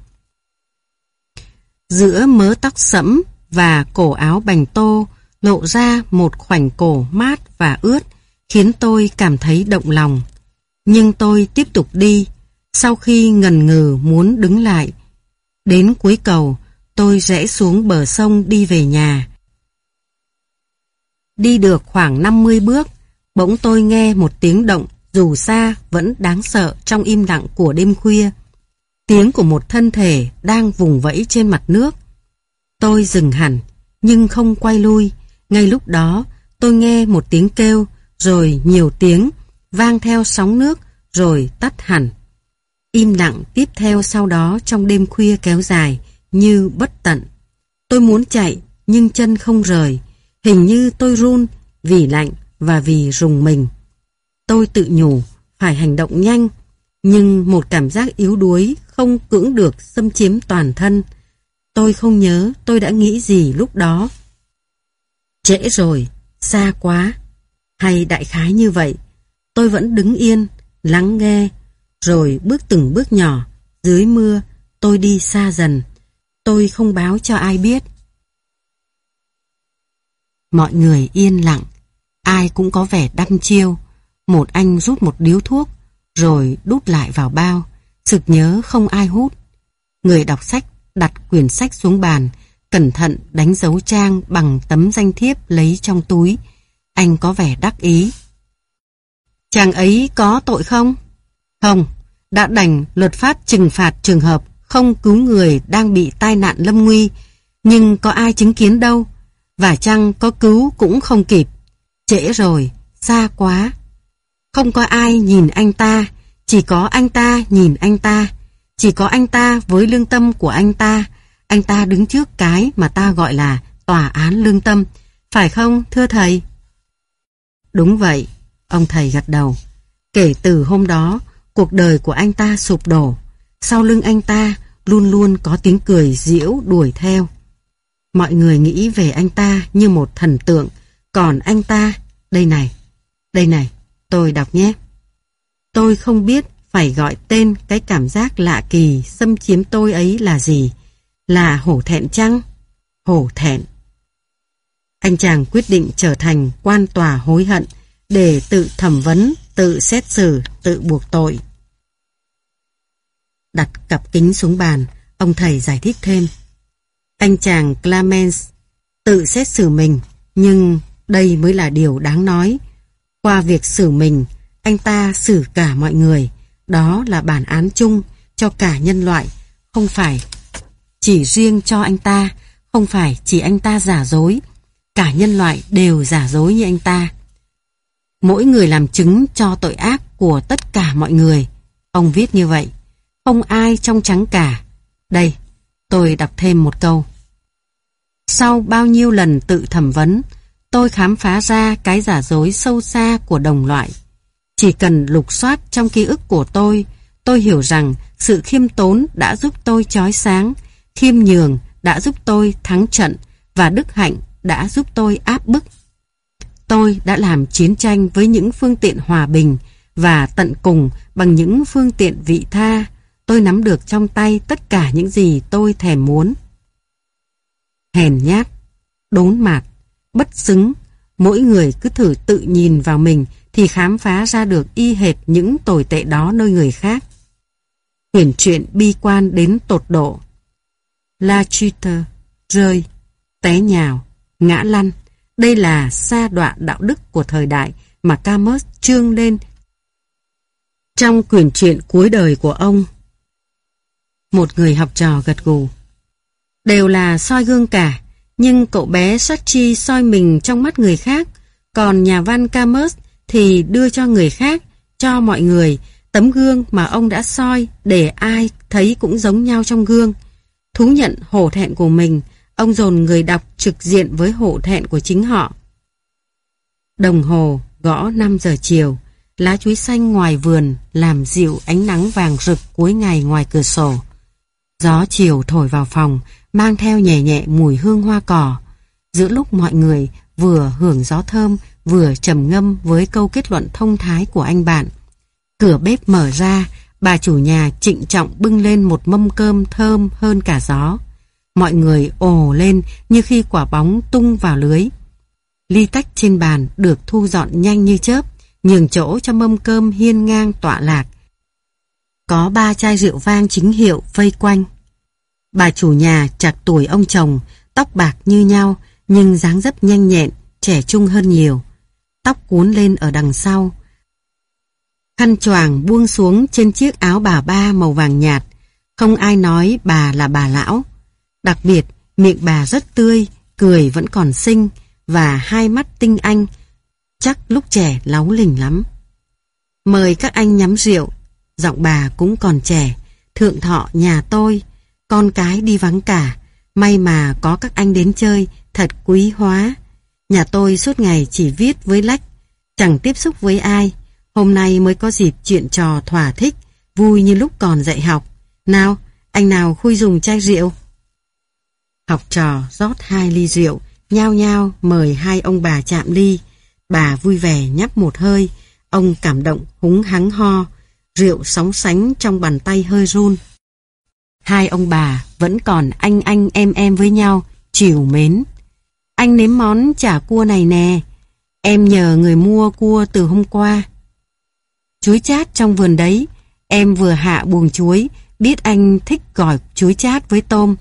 A: Giữa mớ tóc sẫm và cổ áo bành tô lộ ra một khoảnh cổ mát và ướt, khiến tôi cảm thấy động lòng. Nhưng tôi tiếp tục đi, sau khi ngần ngừ muốn đứng lại. Đến cuối cầu, tôi rẽ xuống bờ sông đi về nhà. Đi được khoảng năm mươi bước, bỗng tôi nghe một tiếng động dù xa vẫn đáng sợ trong im lặng của đêm khuya. Tiếng của một thân thể đang vùng vẫy trên mặt nước. Tôi dừng hẳn, nhưng không quay lui. Ngay lúc đó, tôi nghe một tiếng kêu, rồi nhiều tiếng, vang theo sóng nước, rồi tắt hẳn. Im lặng tiếp theo sau đó trong đêm khuya kéo dài, như bất tận. Tôi muốn chạy, nhưng chân không rời. Hình như tôi run, vì lạnh và vì rùng mình. Tôi tự nhủ, phải hành động nhanh, nhưng một cảm giác yếu đuối không cưỡng được xâm chiếm toàn thân. Tôi không nhớ tôi đã nghĩ gì lúc đó. Trễ rồi, xa quá. Hay đại khái như vậy, tôi vẫn đứng yên, lắng nghe, rồi bước từng bước nhỏ. Dưới mưa, tôi đi xa dần. Tôi không báo cho ai biết. Mọi người yên lặng, ai cũng có vẻ đăm chiêu. Một anh rút một điếu thuốc, rồi đút lại vào bao, sực nhớ không ai hút. Người đọc sách đặt quyển sách xuống bàn, cẩn thận đánh dấu trang bằng tấm danh thiếp lấy trong túi. Anh có vẻ đắc ý. Chàng ấy có tội không? Không, đã đành luật pháp trừng phạt trường hợp không cứu người đang bị tai nạn lâm nguy, nhưng có ai chứng kiến đâu, và chăng có cứu cũng không kịp. Trễ rồi, xa quá. Không có ai nhìn anh ta, chỉ có anh ta nhìn anh ta, chỉ có anh ta với lương tâm của anh ta. Anh ta đứng trước cái mà ta gọi là tòa án lương tâm, phải không thưa thầy? Đúng vậy, ông thầy gật đầu. Kể từ hôm đó, cuộc đời của anh ta sụp đổ. Sau lưng anh ta luôn luôn có tiếng cười giễu đuổi theo. Mọi người nghĩ về anh ta như một thần tượng, còn anh ta, đây này, đây này, tôi đọc nhé. Tôi không biết phải gọi tên cái cảm giác lạ kỳ xâm chiếm tôi ấy là gì. Là hổ thẹn chăng? Hổ thẹn. Anh chàng quyết định trở thành quan tòa hối hận để tự thẩm vấn, tự xét xử, tự buộc tội. Đặt cặp kính xuống bàn, ông thầy giải thích thêm. Anh chàng Clemens tự xét xử mình, nhưng đây mới là điều đáng nói. Qua việc xử mình, anh ta xử cả mọi người. Đó là bản án chung cho cả nhân loại, không phải chỉ riêng cho anh ta, không phải chỉ anh ta giả dối. Cả nhân loại đều giả dối như anh ta. Mỗi người làm chứng cho tội ác của tất cả mọi người. Ông viết như vậy. Không ai trong trắng cả. Đây, tôi đọc thêm một câu. Sau bao nhiêu lần tự thẩm vấn, tôi khám phá ra cái giả dối sâu xa của đồng loại. Chỉ cần lục soát trong ký ức của tôi, tôi hiểu rằng sự khiêm tốn đã giúp tôi chói sáng, khiêm nhường đã giúp tôi thắng trận, và đức hạnh đã giúp tôi áp bức. Tôi đã làm chiến tranh với những phương tiện hòa bình, và tận cùng bằng những phương tiện vị tha, tôi nắm được trong tay tất cả những gì tôi thèm muốn. Hèn nhát, đốn mạt, bất xứng, mỗi người cứ thử tự nhìn vào mình thì khám phá ra được y hệt những tồi tệ đó nơi người khác. Quyển truyện bi quan đến tột độ. La Chute, rơi, té nhào, ngã lăn. Đây là sa đọa đạo đức của thời đại mà Camus trương lên trong quyển truyện cuối đời của ông. Một người học trò gật gù. Đều là soi gương cả, nhưng cậu bé Sachi soi mình trong mắt người khác, còn nhà văn Camus thì đưa cho người khác, cho mọi người, tấm gương mà ông đã soi để ai thấy cũng giống nhau trong gương. Thú nhận hổ thẹn của mình, ông dồn người đọc trực diện với hổ thẹn của chính họ. Đồng hồ gõ năm giờ chiều, lá chuối xanh ngoài vườn làm dịu ánh nắng vàng rực cuối ngày ngoài cửa sổ. Gió chiều thổi vào phòng, mang theo nhẹ nhẹ mùi hương hoa cỏ. Giữa lúc mọi người vừa hưởng gió thơm, vừa trầm ngâm với câu kết luận thông thái của anh bạn, cửa bếp mở ra, bà chủ nhà trịnh trọng bưng lên một mâm cơm thơm hơn cả gió. Mọi người ồ lên như khi quả bóng tung vào lưới. Ly tách trên bàn được thu dọn nhanh như chớp, nhường chỗ cho mâm cơm hiên ngang tọa lạc. Có ba chai rượu vang chính hiệu vây quanh. Bà chủ nhà chạc tuổi ông chồng, tóc bạc như nhau, nhưng dáng dấp nhanh nhẹn, trẻ trung hơn nhiều. Tóc cuốn lên ở đằng sau. Khăn choàng buông xuống trên chiếc áo bà ba màu vàng nhạt. Không ai nói bà là bà lão. Đặc biệt, miệng bà rất tươi, cười vẫn còn xinh, và hai mắt tinh anh, chắc lúc trẻ láu lỉnh lắm. Mời các anh nhắm rượu. Giọng bà cũng còn trẻ. Thượng thọ nhà tôi, con cái đi vắng cả. May mà có các anh đến chơi, thật quý hóa. Nhà tôi suốt ngày chỉ viết với lách, chẳng tiếp xúc với ai. Hôm nay mới có dịp chuyện trò thỏa thích, vui như lúc còn dạy học. Nào, anh nào khui dùng chai rượu? Học trò rót hai ly rượu, nhao nhao mời hai ông bà chạm ly. Bà vui vẻ nhấp một hơi, ông cảm động húng hắng ho, rượu sóng sánh trong bàn tay hơi run. Hai ông bà vẫn còn anh anh em em với nhau, trìu mến. Anh nếm món chả cua này nè, em nhờ người mua cua từ hôm qua. Chuối chát trong vườn đấy, em vừa hạ buồng chuối, biết anh thích gỏi chuối chát với tôm.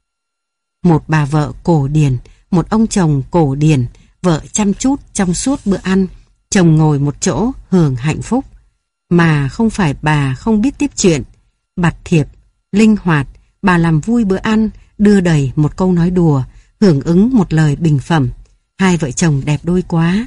A: Một bà vợ cổ điển, một ông chồng cổ điển, vợ chăm chút trong suốt bữa ăn, chồng ngồi một chỗ hưởng hạnh phúc. Mà không phải bà không biết tiếp chuyện. Bạt thiệp, linh hoạt, bà làm vui bữa ăn, đưa đầy một câu nói đùa, hưởng ứng một lời bình phẩm. Hai vợ chồng đẹp đôi quá.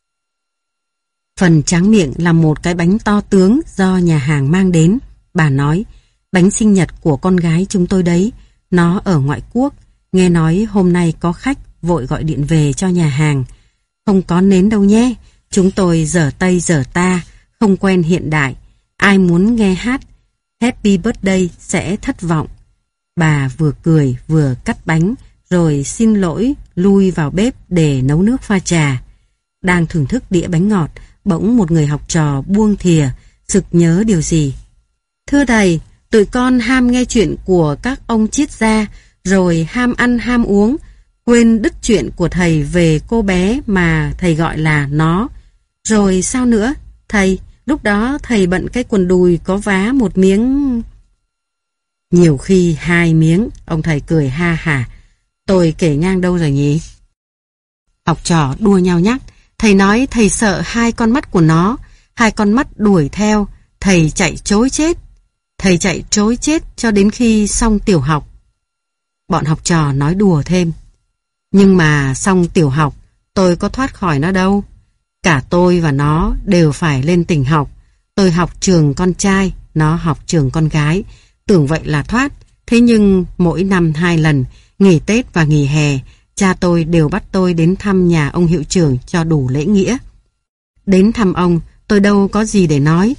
A: Phần tráng miệng là một cái bánh to tướng do nhà hàng mang đến. Bà nói, bánh sinh nhật của con gái chúng tôi đấy, nó ở ngoại quốc. Nghe nói hôm nay có khách, vội gọi điện về cho nhà hàng. Không có nến đâu nhé, chúng tôi dở Tây dở ta, không quen hiện đại. Ai muốn nghe hát Happy Birthday sẽ thất vọng. Bà vừa cười vừa cắt bánh, rồi xin lỗi lui vào bếp để nấu nước pha trà. Đang thưởng thức đĩa bánh ngọt, bỗng một người học trò buông thìa, sực nhớ điều gì. Thưa thầy, tụi con ham nghe chuyện của các ông triết gia, rồi ham ăn ham uống, quên đứt chuyện của thầy về cô bé mà thầy gọi là nó. Rồi sao nữa? Thầy, lúc đó thầy bận cái quần đùi có vá một miếng... Nhiều khi hai miếng, ông thầy cười ha hả. Tôi kể ngang đâu rồi nhỉ? Học trò đua nhau nhắc. Thầy nói thầy sợ hai con mắt của nó, hai con mắt đuổi theo, thầy chạy trối chết. Thầy chạy trối chết cho đến khi xong tiểu học. Bọn học trò nói đùa thêm. Nhưng mà xong tiểu học, tôi có thoát khỏi nó đâu. Cả tôi và nó đều phải lên tỉnh học. Tôi học trường con trai, nó học trường con gái. Tưởng vậy là thoát. Thế nhưng mỗi năm hai lần, nghỉ Tết và nghỉ hè, cha tôi đều bắt tôi đến thăm nhà ông hiệu trưởng cho đủ lễ nghĩa. Đến thăm ông, tôi đâu có gì để nói.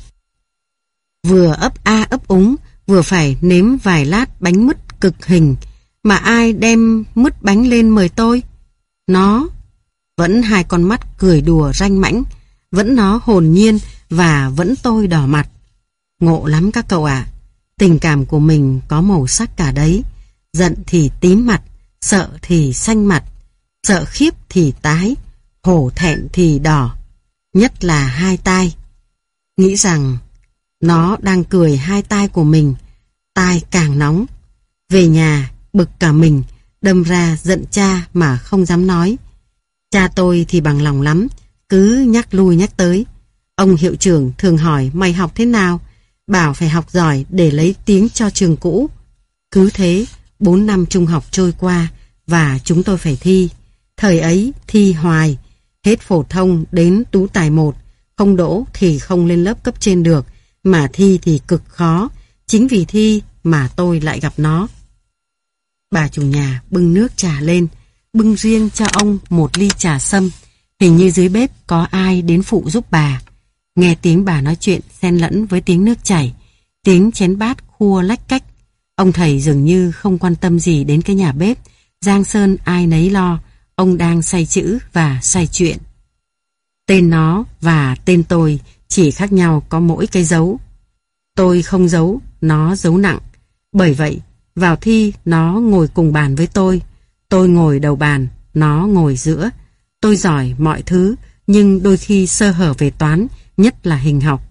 A: Vừa ấp a ấp úng, vừa phải nếm vài lát bánh mứt cực hình. Mà ai đem mứt bánh lên mời tôi? Nó. Vẫn hai con mắt cười đùa ranh mãnh, vẫn nó hồn nhiên và vẫn tôi đỏ mặt. Ngộ lắm các cậu ạ. Tình cảm của mình có màu sắc cả đấy. Giận thì tím mặt, sợ thì xanh mặt, sợ khiếp thì tái, hổ thẹn thì đỏ. Nhất là hai tai. Nghĩ rằng nó đang cười hai tai của mình, tai càng nóng. Về nhà bực cả mình, đâm ra giận cha mà không dám nói. Cha tôi thì bằng lòng lắm, cứ nhắc lui nhắc tới. Ông hiệu trưởng thường hỏi mày học thế nào, bảo phải học giỏi để lấy tiếng cho trường cũ. Cứ thế, bốn năm trung học trôi qua và chúng tôi phải thi. Thời ấy thi hoài, hết phổ thông đến tú tài một, không đỗ thì không lên lớp cấp trên được, mà thi thì cực khó. Chính vì thi mà tôi lại gặp nó. Bà chủ nhà bưng nước trà lên, bưng riêng cho ông một ly trà sâm. Hình như dưới bếp có ai đến phụ giúp bà. Nghe tiếng bà nói chuyện xen lẫn với tiếng nước chảy, tiếng chén bát khua lách cách. Ông thầy dường như không quan tâm gì đến cái nhà bếp. Giang sơn ai nấy lo, ông đang say chữ và say chuyện. Tên nó và tên tôi chỉ khác nhau có mỗi cái dấu. Tôi không giấu, nó giấu nặng. Bởi vậy, vào thi nó ngồi cùng bàn với tôi. Tôi ngồi đầu bàn, nó ngồi giữa. Tôi giỏi mọi thứ, nhưng đôi khi sơ hở về toán, nhất là hình học.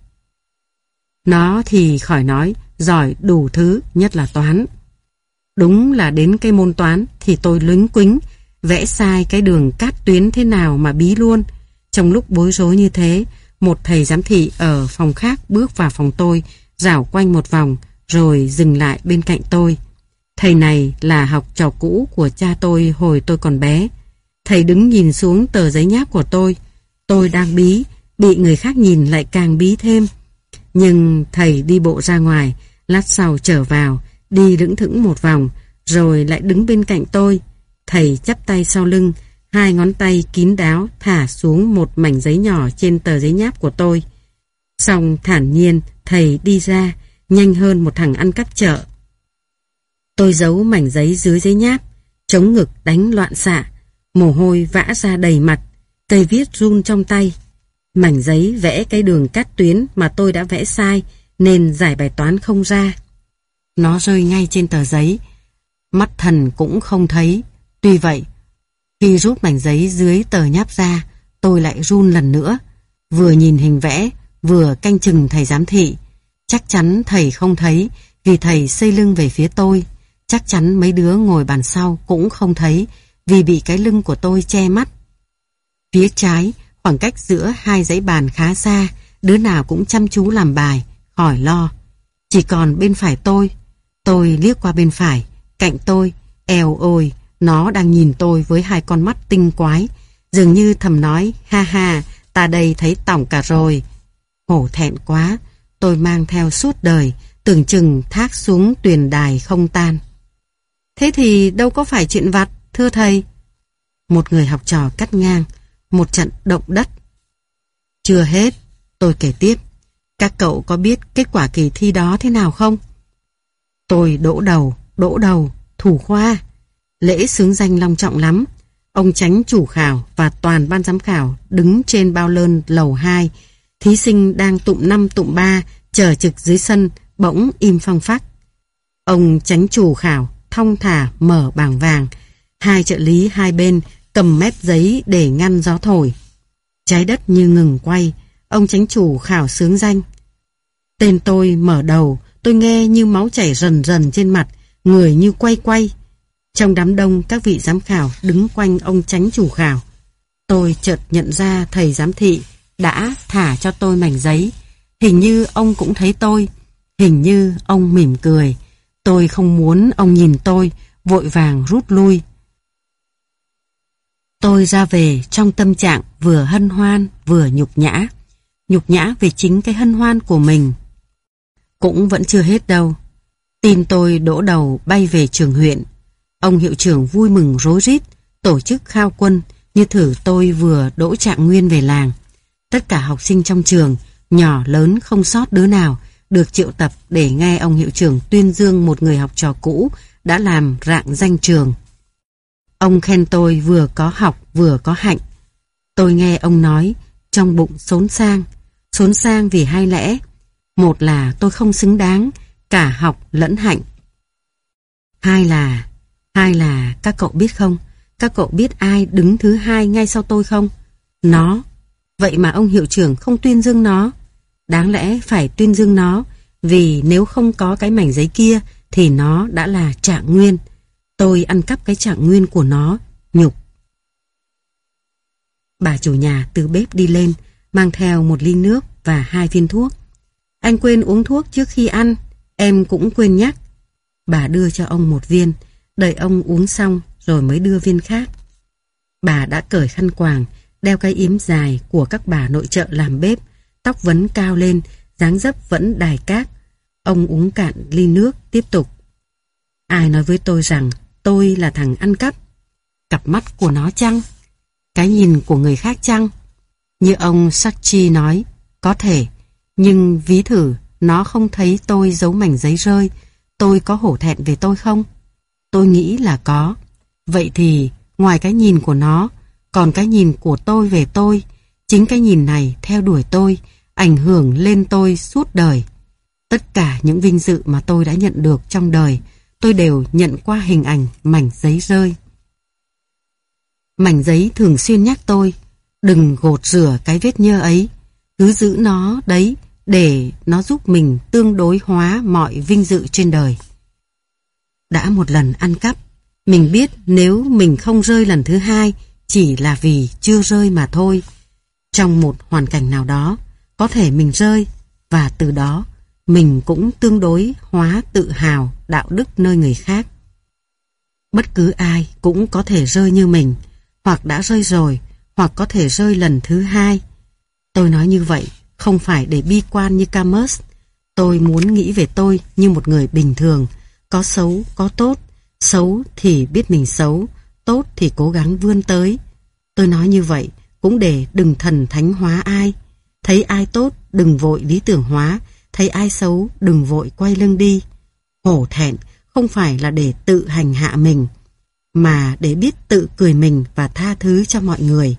A: Nó thì khỏi nói, giỏi đủ thứ, nhất là toán. Đúng là đến cái môn toán thì tôi luếnh quính, vẽ sai cái đường cát tuyến thế nào mà bí luôn. Trong lúc bối rối như thế, một thầy giám thị ở phòng khác bước vào phòng tôi, rảo quanh một vòng, rồi dừng lại bên cạnh tôi. Thầy này là học trò cũ của cha tôi hồi tôi còn bé. Thầy đứng nhìn xuống tờ giấy nháp của tôi. Tôi đang bí, bị người khác nhìn lại càng bí thêm. Nhưng thầy đi bộ ra ngoài, lát sau trở vào, đi lững thững một vòng, rồi lại đứng bên cạnh tôi. Thầy chắp tay sau lưng, hai ngón tay kín đáo thả xuống một mảnh giấy nhỏ trên tờ giấy nháp của tôi. Xong thản nhiên, thầy đi ra, nhanh hơn một thằng ăn cắp chợ. Tôi giấu mảnh giấy dưới giấy nháp, chống ngực đánh loạn xạ, mồ hôi vã ra đầy mặt, cây viết run trong tay. Mảnh giấy vẽ cái đường cắt tuyến mà tôi đã vẽ sai, nên giải bài toán không ra. Nó rơi ngay trên tờ giấy, mắt thần cũng không thấy. Tuy vậy, khi rút mảnh giấy dưới tờ nháp ra, tôi lại run lần nữa, vừa nhìn hình vẽ, vừa canh chừng thầy giám thị. Chắc chắn thầy không thấy, vì thầy xây lưng về phía tôi. Chắc chắn mấy đứa ngồi bàn sau cũng không thấy, vì bị cái lưng của tôi che mắt. Phía trái, khoảng cách giữa hai dãy bàn khá xa, đứa nào cũng chăm chú làm bài, khỏi lo. Chỉ còn bên phải tôi. Tôi liếc qua bên phải, cạnh tôi, eo ôi, nó đang nhìn tôi với hai con mắt tinh quái, dường như thầm nói, ha ha, ta đây thấy tỏng cả rồi. Hổ thẹn quá, tôi mang theo suốt đời, tưởng chừng thác xuống tuyền đài không tan. Thế thì đâu có phải chuyện vặt, thưa thầy. Một người học trò cắt ngang, một trận động đất. Chưa hết, tôi kể tiếp. Các cậu có biết kết quả kỳ thi đó thế nào không? Tôi đỗ đầu, đỗ đầu, thủ khoa. Lễ xướng danh long trọng lắm. Ông chánh chủ khảo và toàn ban giám khảo đứng trên bao lơn lầu hai. Thí sinh đang tụm năm tụm ba chờ trực dưới sân, bỗng im phăng phắc. Ông chánh chủ khảo thong thả mở bảng vàng. Hai trợ lý hai bên cầm mép giấy để ngăn gió thổi. Trái đất như ngừng quay. Ông chánh chủ khảo xướng danh. Tên tôi mở đầu, tôi nghe như máu chảy rần rần trên mặt, người như quay quay. Trong đám đông các vị giám khảo đứng quanh ông chánh chủ khảo. Tôi chợt nhận ra thầy giám thị đã thả cho tôi mảnh giấy. Hình như ông cũng thấy tôi. Hình như ông mỉm cười. Tôi không muốn ông nhìn tôi, vội vàng rút lui. Tôi ra về trong tâm trạng vừa hân hoan vừa nhục nhã. Nhục nhã về chính cái hân hoan của mình. Cũng vẫn chưa hết đâu. Tin tôi đỗ đầu bay về trường huyện. Ông hiệu trưởng vui mừng rối rít, tổ chức khao quân như thử tôi vừa đỗ trạng nguyên về làng. Tất cả học sinh trong trường, nhỏ lớn không sót đứa nào, được triệu tập để nghe ông hiệu trưởng tuyên dương một người học trò cũ đã làm rạng danh trường. Ông khen tôi vừa có học vừa có hạnh. Tôi nghe ông nói, trong bụng xốn sang. Xốn sang vì hai lẽ. Một là tôi không xứng đáng, cả học lẫn hạnh. Hai là, hai là các cậu biết không? Các cậu biết ai đứng thứ hai ngay sau tôi không? Nó. Vậy mà ông hiệu trưởng không tuyên dương nó. Đáng lẽ phải tuyên dương nó, vì nếu không có cái mảnh giấy kia thì nó đã là trạng nguyên. Tôi ăn cắp cái trạng nguyên của nó, nhục. Bà chủ nhà từ bếp đi lên, mang theo một ly nước và hai viên thuốc. Anh quên uống thuốc trước khi ăn, em cũng quên nhắc. Bà đưa cho ông một viên, đợi ông uống xong rồi mới đưa viên khác. Bà đã cởi khăn quàng, đeo cái yếm dài của các bà nội trợ làm bếp, tóc vấn cao lên, dáng dấp vẫn đài cát. Ông uống cạn ly nước, tiếp tục. Ai nói với tôi rằng tôi là thằng ăn cắp? Cặp mắt của nó chăng? Cái nhìn của người khác chăng? Như ông Sachi nói, có thể, nhưng ví thử nó không thấy tôi giấu mảnh giấy rơi, tôi có hổ thẹn về tôi không? Tôi nghĩ là có. Vậy thì ngoài cái nhìn của nó, còn cái nhìn của tôi về tôi, chính cái nhìn này theo đuổi tôi, ảnh hưởng lên tôi suốt đời. Tất cả những vinh dự mà tôi đã nhận được trong đời, tôi đều nhận qua hình ảnh mảnh giấy rơi. Mảnh giấy thường xuyên nhắc tôi, đừng gột rửa cái vết nhơ ấy, cứ giữ nó đấy để nó giúp mình tương đối hóa mọi vinh dự trên đời. Đã một lần ăn cắp, mình biết nếu mình không rơi lần thứ hai chỉ là vì chưa rơi mà thôi. Trong một hoàn cảnh nào đó, có thể mình rơi và từ đó mình cũng tương đối hóa tự hào đạo đức nơi người khác. Bất cứ ai cũng có thể rơi như mình, hoặc đã rơi rồi, hoặc có thể rơi lần thứ hai. Tôi nói như vậy không phải để bi quan như Camus. Tôi muốn nghĩ về tôi như một người bình thường, có xấu, có tốt. Xấu thì biết mình xấu, tốt thì cố gắng vươn tới. Tôi nói như vậy cũng để đừng thần thánh hóa ai. Thấy ai tốt đừng vội lý tưởng hóa, thấy ai xấu đừng vội quay lưng đi. Hổ thẹn không phải là để tự hành hạ mình, mà để biết tự cười mình và tha thứ cho mọi người.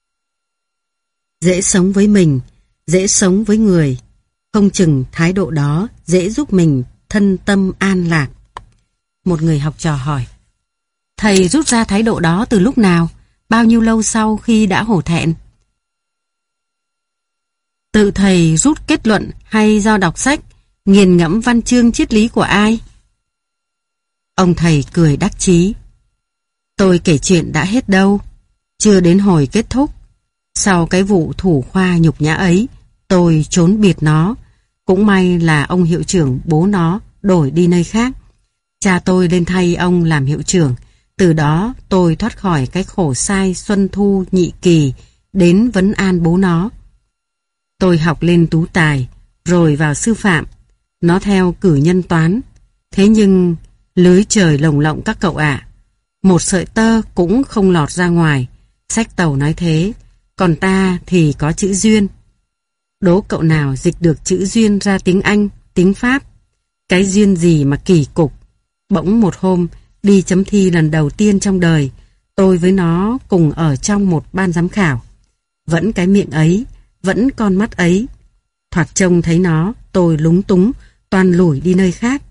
A: Dễ sống với mình, dễ sống với người. Không chừng thái độ đó dễ giúp mình thân tâm an lạc. Một người học trò hỏi, thầy rút ra thái độ đó từ lúc nào? Bao nhiêu lâu sau khi đã hổ thẹn? Tự thầy rút kết luận hay do đọc sách, nghiền ngẫm văn chương triết lý của ai? Ông thầy cười đắc chí. Tôi kể chuyện đã hết đâu, chưa đến hồi kết thúc. Sau cái vụ thủ khoa nhục nhã ấy, Tôi trốn biệt nó. Cũng may là ông hiệu trưởng bố nó đổi đi nơi khác. Cha tôi lên thay ông làm hiệu trưởng. Từ đó tôi thoát khỏi cái khổ sai xuân thu nhị kỳ đến vấn an bố nó. Tôi học lên tú tài, rồi vào sư phạm. Nó theo cử nhân toán. Thế nhưng lưới trời lồng lộng các cậu ạ. Một sợi tơ cũng không lọt ra ngoài. Sách tàu nói thế. Còn ta thì có chữ duyên. Đố cậu nào dịch được chữ duyên ra tiếng Anh, tiếng Pháp. Cái duyên gì mà kỳ cục. Bỗng một hôm, đi chấm thi lần đầu tiên trong đời, tôi với nó cùng ở trong một ban giám khảo. Vẫn cái miệng ấy, vẫn con mắt ấy. Thoạt trông thấy nó, tôi lúng túng, toàn lủi đi nơi khác.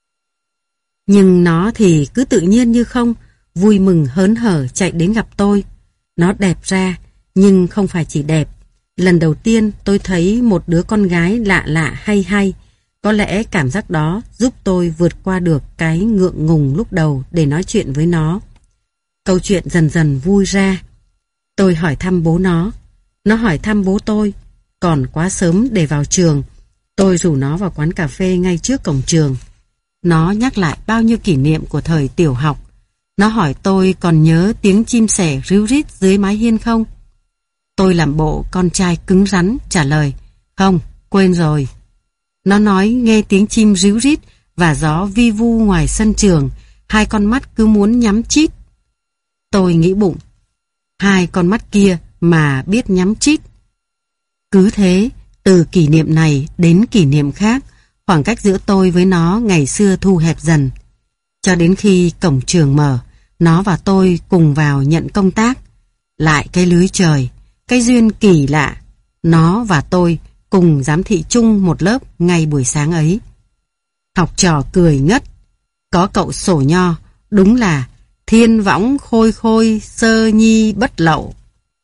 A: Nhưng nó thì cứ tự nhiên như không, vui mừng hớn hở chạy đến gặp tôi. Nó đẹp ra, nhưng không phải chỉ đẹp. Lần đầu tiên tôi thấy một đứa con gái lạ lạ hay hay. Có lẽ cảm giác đó giúp tôi vượt qua được cái ngượng ngùng lúc đầu để nói chuyện với nó. Câu chuyện dần dần vui ra. Tôi hỏi thăm bố nó. Nó hỏi thăm bố tôi. Còn quá sớm để vào trường. Tôi rủ nó vào quán cà phê ngay trước cổng trường. Nó nhắc lại bao nhiêu kỷ niệm của thời tiểu học. Nó hỏi tôi còn nhớ tiếng chim sẻ ríu rít dưới mái hiên không? Tôi làm bộ con trai cứng rắn trả lời. Không, quên rồi. Nó nói nghe tiếng chim ríu rít và gió vi vu ngoài sân trường, hai con mắt cứ muốn nhắm chít. Tôi nghĩ bụng, hai con mắt kia mà biết nhắm chít. Cứ thế, từ kỷ niệm này đến kỷ niệm khác, khoảng cách giữa tôi với nó ngày xưa thu hẹp dần. Cho đến khi cổng trường mở, nó và tôi cùng vào nhận công tác. Lại cái lưới trời, cái duyên kỳ lạ. Nó và tôi cùng giám thị chung một lớp ngay buổi sáng ấy. Học trò cười ngất. Có cậu sổ nho, đúng là thiên võng khôi khôi sơ nhi bất lậu.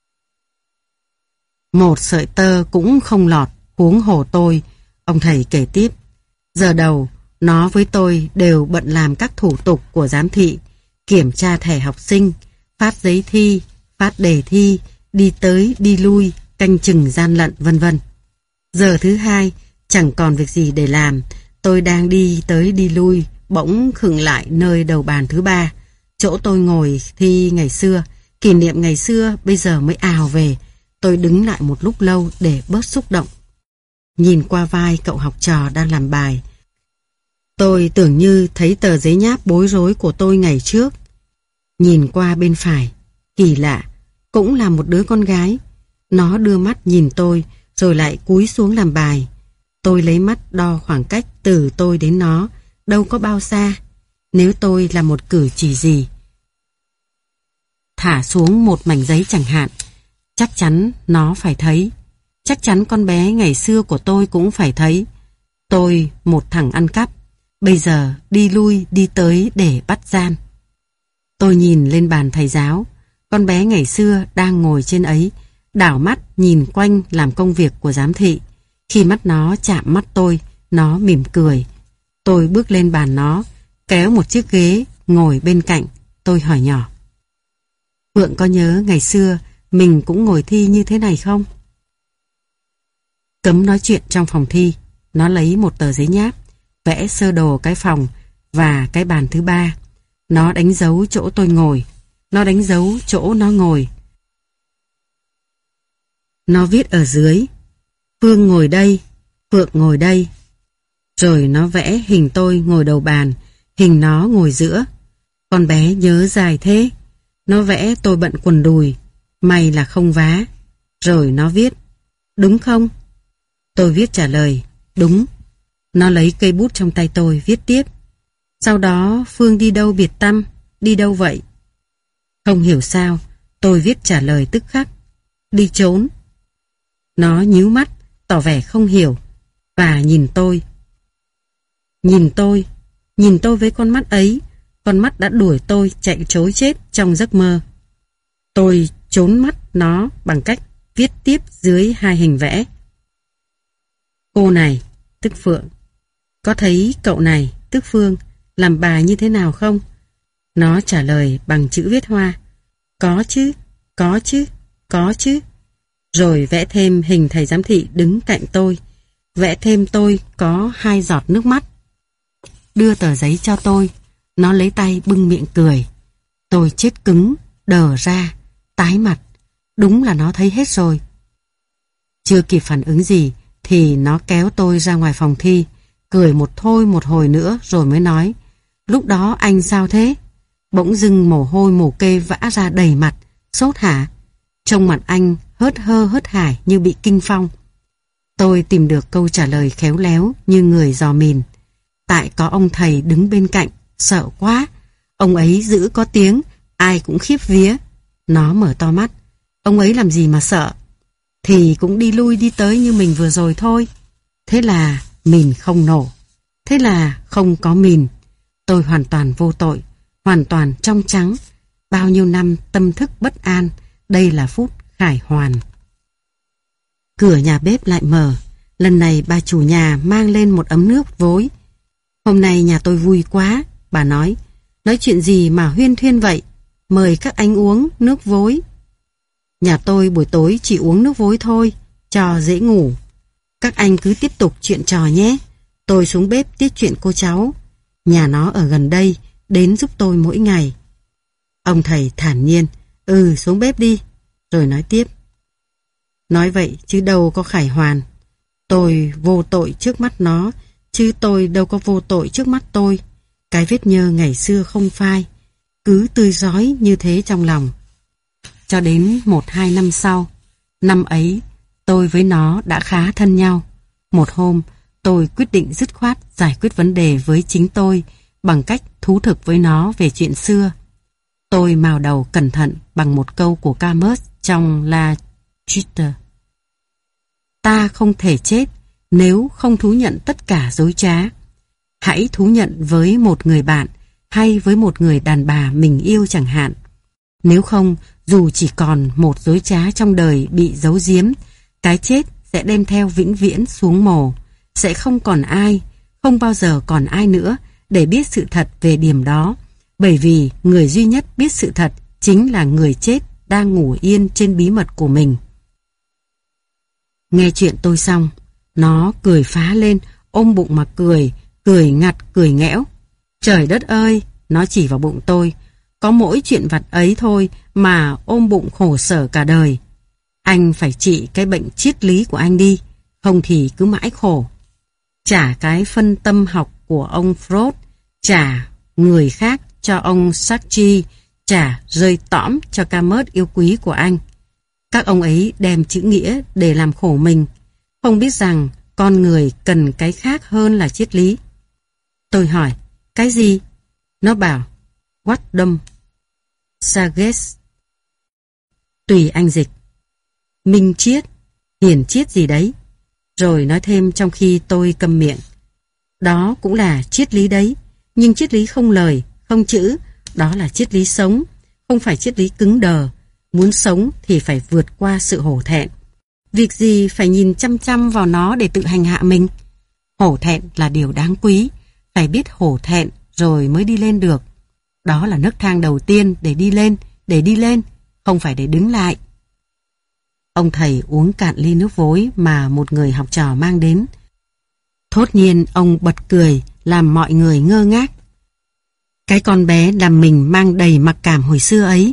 A: Một sợi tơ cũng không lọt, huống hồ tôi. Ông thầy kể tiếp. Giờ đầu, nó với tôi đều bận làm các thủ tục của giám thị, kiểm tra thẻ học sinh, phát giấy thi, phát đề thi, đi tới đi lui, canh chừng gian lận vân vân. Giờ thứ hai, chẳng còn việc gì để làm, tôi đang đi tới đi lui, bỗng khựng lại nơi đầu bàn thứ ba. Chỗ tôi ngồi thi ngày xưa, kỷ niệm ngày xưa bây giờ mới ào về. Tôi đứng lại một lúc lâu để bớt xúc động. Nhìn qua vai cậu học trò đang làm bài. Tôi tưởng như thấy tờ giấy nháp bối rối của tôi ngày trước. Nhìn qua bên phải, kỳ lạ, cũng là một đứa con gái. Nó đưa mắt nhìn tôi, rồi lại cúi xuống làm bài. Tôi lấy mắt đo khoảng cách từ tôi đến nó, đâu có bao xa. Nếu tôi làm một cử chỉ gì, thả xuống một mảnh giấy chẳng hạn, chắc chắn nó phải thấy. Chắc chắn con bé ngày xưa của tôi cũng phải thấy. Tôi một thằng ăn cắp, bây giờ đi lui đi tới để bắt gian. Tôi nhìn lên bàn thầy giáo. Con bé ngày xưa đang ngồi trên ấy, đảo mắt nhìn quanh làm công việc của giám thị. Khi mắt nó chạm mắt tôi, nó mỉm cười. Tôi bước lên bàn nó, kéo một chiếc ghế, ngồi bên cạnh. Tôi hỏi nhỏ. Phượng có nhớ ngày xưa mình cũng ngồi thi như thế này không? Cấm nói chuyện trong phòng thi. Nó lấy một tờ giấy nháp, vẽ sơ đồ cái phòng và cái bàn thứ ba. Nó đánh dấu chỗ tôi ngồi. Nó đánh dấu chỗ nó ngồi. Nó viết ở dưới. Phương ngồi đây, Phượng ngồi đây. Rồi nó vẽ hình tôi ngồi đầu bàn, hình nó ngồi giữa. Con bé nhớ dài thế. Nó vẽ tôi bận quần đùi, may là không vá. Rồi nó viết, đúng không? Tôi viết trả lời, đúng. Nó lấy cây bút trong tay tôi viết tiếp. Sau đó Phương đi đâu biệt tăm, đi đâu vậy? Không hiểu sao, tôi viết trả lời tức khắc, đi trốn. Nó nhíu mắt, tỏ vẻ không hiểu, và nhìn tôi. Nhìn tôi, nhìn tôi với con mắt ấy, con mắt đã đuổi tôi chạy trối chết trong giấc mơ. Tôi trốn mắt nó bằng cách viết tiếp dưới hai hình vẽ. Cô này, tức Phượng, có thấy cậu này, tức Phương, làm bài như thế nào không? Nó trả lời bằng chữ viết hoa. Có chứ, có chứ, có chứ. Rồi vẽ thêm hình thầy giám thị đứng cạnh tôi. Vẽ thêm tôi có hai giọt nước mắt. Đưa tờ giấy cho tôi. Nó lấy tay bưng miệng cười. Tôi chết cứng, đờ ra, tái mặt. Đúng là nó thấy hết rồi. Chưa kịp phản ứng gì thì nó kéo tôi ra ngoài phòng thi, cười một thôi một hồi nữa rồi mới nói: lúc đó anh sao thế? Bỗng dưng mồ hôi mồ kê vã ra đầy mặt. Sốt hả? Trông mặt anh hớt hơ hớt hải như bị kinh phong. Tôi tìm được câu trả lời khéo léo như người dò mìn. Tại có ông thầy đứng bên cạnh, sợ quá. Ông ấy giữ có tiếng, ai cũng khiếp vía. Nó mở to mắt. Ông ấy làm gì mà sợ? Thì cũng đi lui đi tới như mình vừa rồi thôi. Thế là mìn không nổ. Thế là không có mìn. Tôi hoàn toàn vô tội, hoàn toàn trong trắng. Bao nhiêu năm tâm thức bất an, đây là phút khải hoàn. Cửa nhà bếp lại mở. Lần này bà chủ nhà mang lên một ấm nước vối. Hôm nay nhà tôi vui quá, bà nói. Nói chuyện gì mà huyên thuyên vậy? Mời các anh uống nước vối. Nhà tôi buổi tối chỉ uống nước vối thôi, cho dễ ngủ. Các anh cứ tiếp tục chuyện trò nhé. Tôi xuống bếp tiết chuyện cô cháu. Nhà nó ở gần đây, đến giúp tôi mỗi ngày. Ông thầy thản nhiên. Ừ, xuống bếp đi. Rồi nói tiếp. Nói vậy chứ đâu có khải hoàn. Tôi vô tội trước mắt nó, chứ tôi đâu có vô tội trước mắt tôi. Cái vết nhơ ngày xưa không phai, cứ tươi rói như thế trong lòng. Cho đến một hai năm sau, năm ấy tôi với nó đã khá thân nhau. Một hôm tôi quyết định dứt khoát giải quyết vấn đề với chính tôi bằng cách thú thực với nó về chuyện xưa. Tôi mào đầu cẩn thận bằng một câu của Camus trong La Chute. Ta không thể chết nếu không thú nhận tất cả dối trá. Hãy thú nhận với một người bạn hay với một người đàn bà mình yêu chẳng hạn. Nếu không, dù chỉ còn một dối trá trong đời bị giấu giếm, cái chết sẽ đem theo vĩnh viễn xuống mồ. Sẽ không còn ai, không bao giờ còn ai nữa để biết sự thật về điểm đó. Bởi vì người duy nhất biết sự thật chính là người chết đang ngủ yên trên bí mật của mình. Nghe chuyện tôi xong, nó cười phá lên, ôm bụng mà cười, cười ngặt, cười nghẽo. Trời đất ơi, nó chỉ vào bụng tôi. Có mỗi chuyện vặt ấy thôi mà ôm bụng khổ sở cả đời. Anh phải trị cái bệnh triết lý của anh đi, không thì cứ mãi khổ. Trả cái phân tâm học của ông Freud, trả người khác cho ông Sartre, trả rơi tõm cho Camus yêu quý của anh. Các ông ấy đem chữ nghĩa để làm khổ mình, không biết rằng con người cần cái khác hơn là triết lý. Tôi hỏi, cái gì? Nó bảo, what dumb, sages. Tùy anh dịch. Minh triết, hiền triết gì đấy. Rồi nói thêm trong khi tôi câm miệng. Đó cũng là triết lý đấy, nhưng triết lý không lời, không chữ, đó là triết lý sống, không phải triết lý cứng đờ. Muốn sống thì phải vượt qua sự hổ thẹn. Việc gì phải nhìn chăm chăm vào nó để tự hành hạ mình? Hổ thẹn là điều đáng quý, phải biết hổ thẹn rồi mới đi lên được. Đó là nấc thang đầu tiên để đi lên, để đi lên, không phải để đứng lại. Ông thầy uống cạn ly nước vối mà một người học trò mang đến. Thốt nhiên ông bật cười, làm mọi người ngơ ngác. Cái con bé làm mình mang đầy mặc cảm hồi xưa ấy.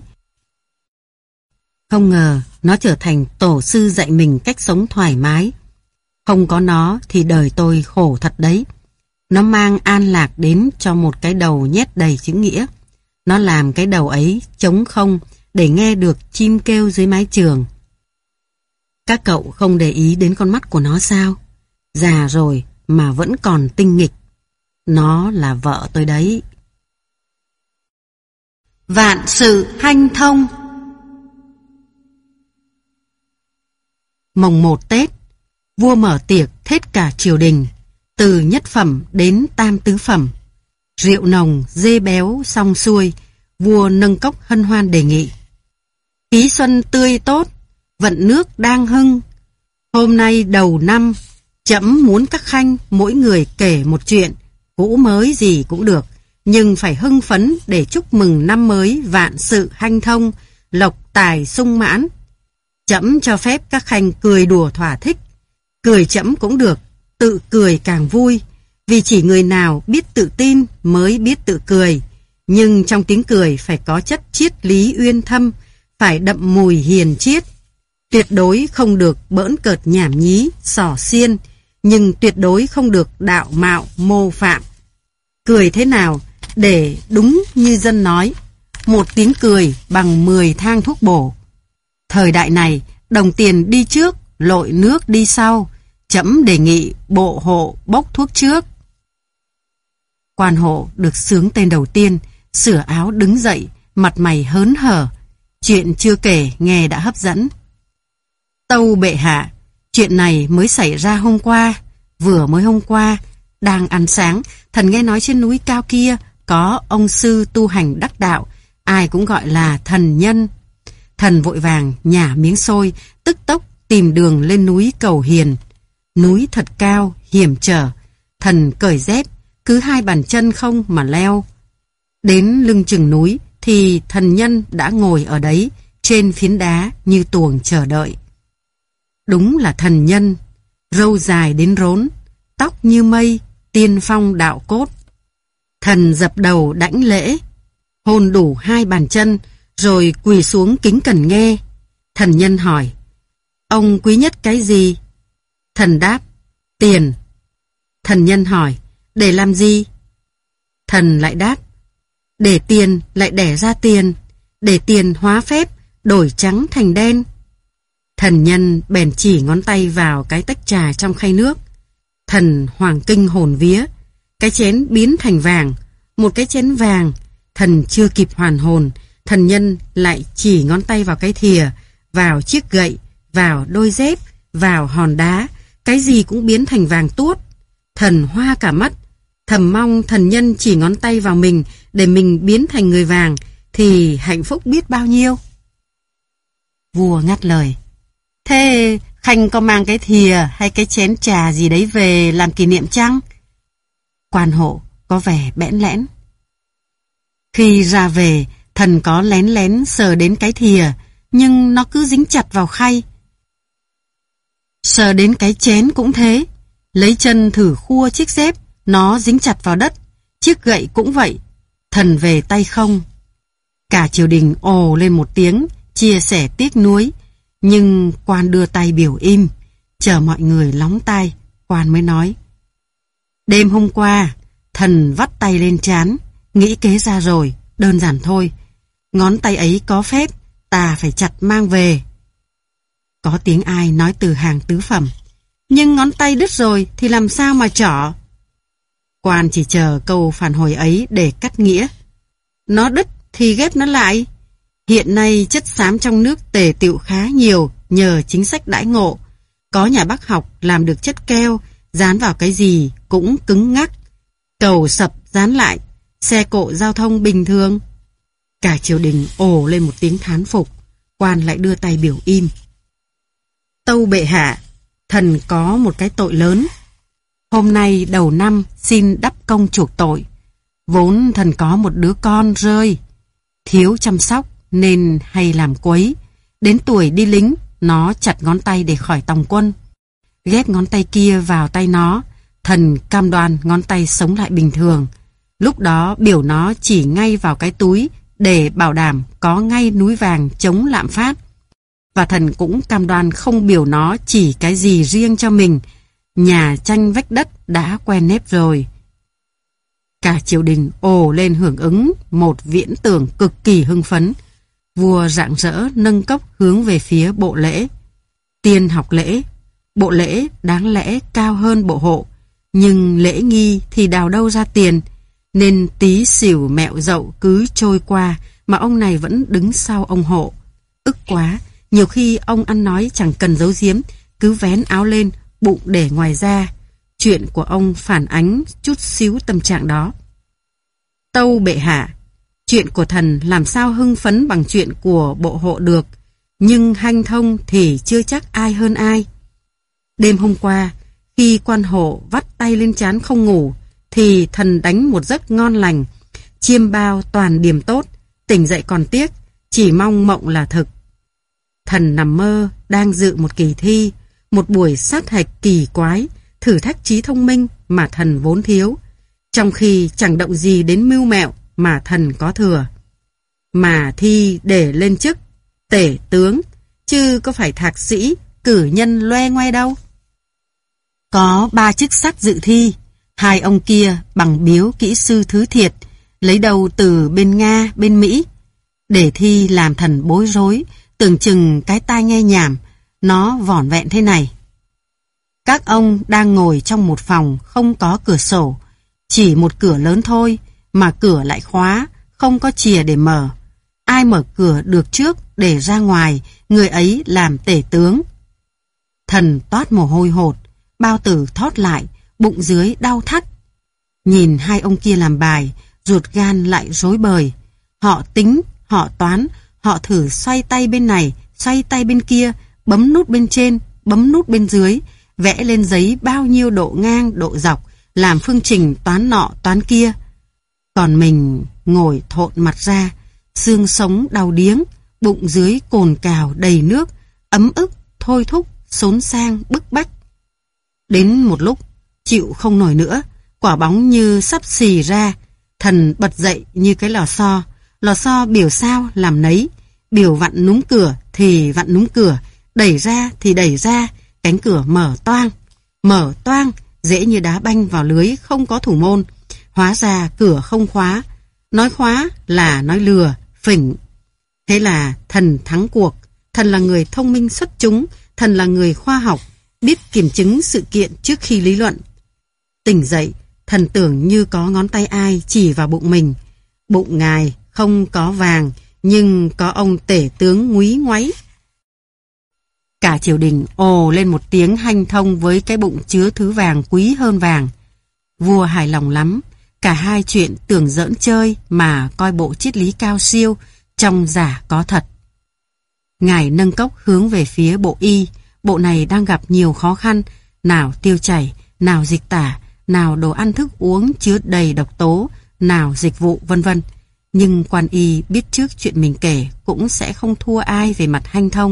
A: Không ngờ nó trở thành tổ sư dạy mình cách sống thoải mái. Không có nó thì đời tôi khổ thật đấy. Nó mang an lạc đến cho một cái đầu nhét đầy chữ nghĩa. Nó làm cái đầu ấy trống không để nghe được chim kêu dưới mái trường. Các cậu không để ý đến con mắt của nó sao? Già rồi mà vẫn còn tinh nghịch. Nó là vợ tôi đấy. Vạn sự hanh thông. Mồng một Tết, vua mở tiệc thết cả triều đình, từ nhất phẩm đến tam tứ phẩm. Rượu nồng, dê béo xong xuôi, vua nâng cốc hân hoan đề nghị. Khí xuân tươi tốt, vận nước đang hưng. Hôm nay đầu năm, trẫm muốn các khanh mỗi người kể một chuyện, cũ mới gì cũng được, nhưng phải hưng phấn để chúc mừng năm mới vạn sự hanh thông, lộc tài sung mãn. Trẫm cho phép các khanh cười đùa thỏa thích. Cười trẫm cũng được, tự cười càng vui, vì chỉ người nào biết tự tin mới biết tự cười. Nhưng trong tiếng cười phải có chất triết lý uyên thâm, phải đậm mùi hiền triết. Tuyệt đối không được bỡn cợt nhảm nhí, xỏ xiên, nhưng tuyệt đối không được đạo mạo, mô phạm. Cười thế nào để đúng như dân nói, một tiếng cười bằng mười thang thuốc bổ. Thời đại này, đồng tiền đi trước, lội nước đi sau. Trẫm đề nghị bộ hộ bốc thuốc trước. Quan hộ được xướng tên đầu tiên, sửa áo đứng dậy, mặt mày hớn hở. Chuyện chưa kể nghe đã hấp dẫn. Tâu bệ hạ, chuyện này mới xảy ra hôm qua, vừa mới hôm qua, đang ăn sáng, thần nghe nói trên núi cao kia có ông sư tu hành đắc đạo, ai cũng gọi là thần nhân. Thần vội vàng nhả miếng xôi, tức tốc tìm đường lên núi cầu hiền. Núi thật cao, hiểm trở, thần cởi dép, cứ hai bàn chân không mà leo. Đến lưng chừng núi thì thần nhân đã ngồi ở đấy, trên phiến đá như tuồng chờ đợi. Đúng là thần nhân, râu dài đến rốn, tóc như mây, tiên phong đạo cốt. Thần dập đầu đảnh lễ, hôn đủ hai bàn chân, rồi quỳ xuống kính cẩn nghe. Thần nhân hỏi, ông quý nhất cái gì? Thần đáp, tiền. Thần nhân hỏi, để làm gì? Thần lại đáp, để tiền lại đẻ ra tiền, để tiền hóa phép, đổi trắng thành đen. Thần nhân bèn chỉ ngón tay vào cái tách trà trong khay nước. Thần hoàng kinh hồn vía, cái chén biến thành vàng, một cái chén vàng. Thần chưa kịp hoàn hồn, thần nhân lại chỉ ngón tay vào cái thìa, vào chiếc gậy, vào đôi dép, vào hòn đá, cái gì cũng biến thành vàng tuốt. Thần hoa cả mắt, thầm mong thần nhân chỉ ngón tay vào mình để mình biến thành người vàng thì hạnh phúc biết bao nhiêu. Vua ngắt lời, thế khanh có mang cái thìa hay cái chén trà gì đấy về làm kỷ niệm chăng? Quan hộ có vẻ bẽn lẽn. Khi ra về, thần có lén lén sờ đến cái thìa, nhưng nó cứ dính chặt vào khay. Sờ đến cái chén cũng thế, lấy chân thử khua chiếc dép, nó dính chặt vào đất. Chiếc gậy cũng vậy, thần về tay không. Cả triều đình ồ lên một tiếng, chia sẻ tiếc nuối. Nhưng quan đưa tay biểu im, chờ mọi người lóng tai, quan mới nói. Đêm hôm qua, thần vắt tay lên trán, nghĩ kế ra rồi, đơn giản thôi. Ngón tay ấy có phép, ta phải chặt mang về. Có tiếng ai nói từ hàng tứ phẩm, nhưng ngón tay đứt rồi thì làm sao mà trỏ? Quan chỉ chờ câu phản hồi ấy để cắt nghĩa. Nó đứt thì ghép nó lại. Hiện nay chất xám trong nước tề tựu khá nhiều nhờ chính sách đãi ngộ. Có nhà bác học làm được chất keo, dán vào cái gì cũng cứng ngắc. Cầu sập dán lại, xe cộ giao thông bình thường. Cả triều đình ồ lên một tiếng thán phục, quan lại đưa tay biểu im. Tâu bệ hạ, thần có một cái tội lớn. Hôm nay đầu năm xin đắp công chuộc tội. Vốn thần có một đứa con rơi, thiếu chăm sóc nên hay làm quấy. Đến tuổi đi lính, nó chặt ngón tay để khỏi tòng quân. Ghép ngón tay kia vào tay nó, thần cam đoan ngón tay sống lại bình thường. Lúc đó biểu nó chỉ ngay vào cái túi để bảo đảm có ngay núi vàng chống lạm phát. Và thần cũng cam đoan không biểu nó chỉ cái gì riêng cho mình. Nhà tranh vách đất đã quen nếp rồi. Cả triều đình ồ lên hưởng ứng một viễn tưởng cực kỳ hưng phấn. Vua rạng rỡ nâng cốc hướng về phía bộ lễ. Tiên học lễ, bộ lễ đáng lẽ cao hơn bộ hộ, nhưng lễ nghi thì đào đâu ra tiền, nên tí xỉu mẹo dậu cứ trôi qua mà ông này vẫn đứng sau ông hộ. Ức quá, nhiều khi ông ăn nói chẳng cần giấu giếm, cứ vén áo lên, bụng để ngoài ra. Chuyện của ông phản ánh chút xíu tâm trạng đó. Tâu bệ hạ, chuyện của thần làm sao hưng phấn bằng chuyện của bộ hộ được, nhưng hanh thông thì chưa chắc ai hơn ai. Đêm hôm qua, khi quan hộ vắt tay lên trán không ngủ, thì thần đánh một giấc ngon lành, chiêm bao toàn điềm tốt, tỉnh dậy còn tiếc, chỉ mong mộng là thực. Thần nằm mơ đang dự một kỳ thi, một buổi sát hạch kỳ quái, thử thách trí thông minh mà thần vốn thiếu, trong khi chẳng động gì đến mưu mẹo mà thần có thừa. Mà thi để lên chức tể tướng, chứ có phải thạc sĩ, cử nhân loe ngoe đâu. Có ba chức sắc dự thi, hai ông kia bằng biếu kỹ sư thứ thiệt, lấy đầu từ bên Nga, bên Mỹ. Để thi làm thần bối rối, tưởng chừng cái tai nghe nhảm, nó vỏn vẹn thế này. Các ông đang ngồi trong một phòng không có cửa sổ, chỉ một cửa lớn thôi, mà cửa lại khóa, không có chìa để mở. Ai mở cửa được trước để ra ngoài, người ấy làm tể tướng. Thần toát mồ hôi hột, bao tử thót lại, bụng dưới đau thắt. Nhìn hai ông kia làm bài, ruột gan lại rối bời. Họ tính, họ toán, họ thử xoay tay bên này, xoay tay bên kia, bấm nút bên trên, bấm nút bên dưới, vẽ lên giấy bao nhiêu độ ngang, độ dọc, làm phương trình toán nọ toán kia. Còn mình ngồi thộn mặt ra, xương sống đau điếng, bụng dưới cồn cào đầy nước, ấm ức, thôi thúc, xốn sang, bức bách. Đến một lúc, chịu không nổi nữa, quả bóng như sắp xì ra, thần bật dậy như cái lò xo. Lò xo biểu sao làm nấy, biểu vặn núm cửa thì vặn núm cửa, đẩy ra thì đẩy ra, cánh cửa mở toang. Mở toang, dễ như đá banh vào lưới không có thủ môn. Hóa ra cửa không khóa. Nói khóa là nói lừa, phỉnh. Thế là thần thắng cuộc. Thần là người thông minh xuất chúng, thần là người khoa học, biết kiểm chứng sự kiện trước khi lý luận. Tỉnh dậy, thần tưởng như có ngón tay ai chỉ vào bụng mình. Bụng ngài không có vàng, nhưng có ông tể tướng ngúy ngoáy. Cả triều đình ồ lên một tiếng hanh thông với cái bụng chứa thứ vàng quý hơn vàng. Vua hài lòng lắm, cả hai chuyện tưởng giỡn chơi mà coi bộ triết lý cao siêu, trong giả có thật. Ngài nâng cốc hướng về phía bộ y, bộ này đang gặp nhiều khó khăn, nào tiêu chảy, nào dịch tả, nào đồ ăn thức uống chứa đầy độc tố, nào dịch vụ vân vân. Nhưng quan y biết trước chuyện mình kể cũng sẽ không thua ai về mặt hanh thông.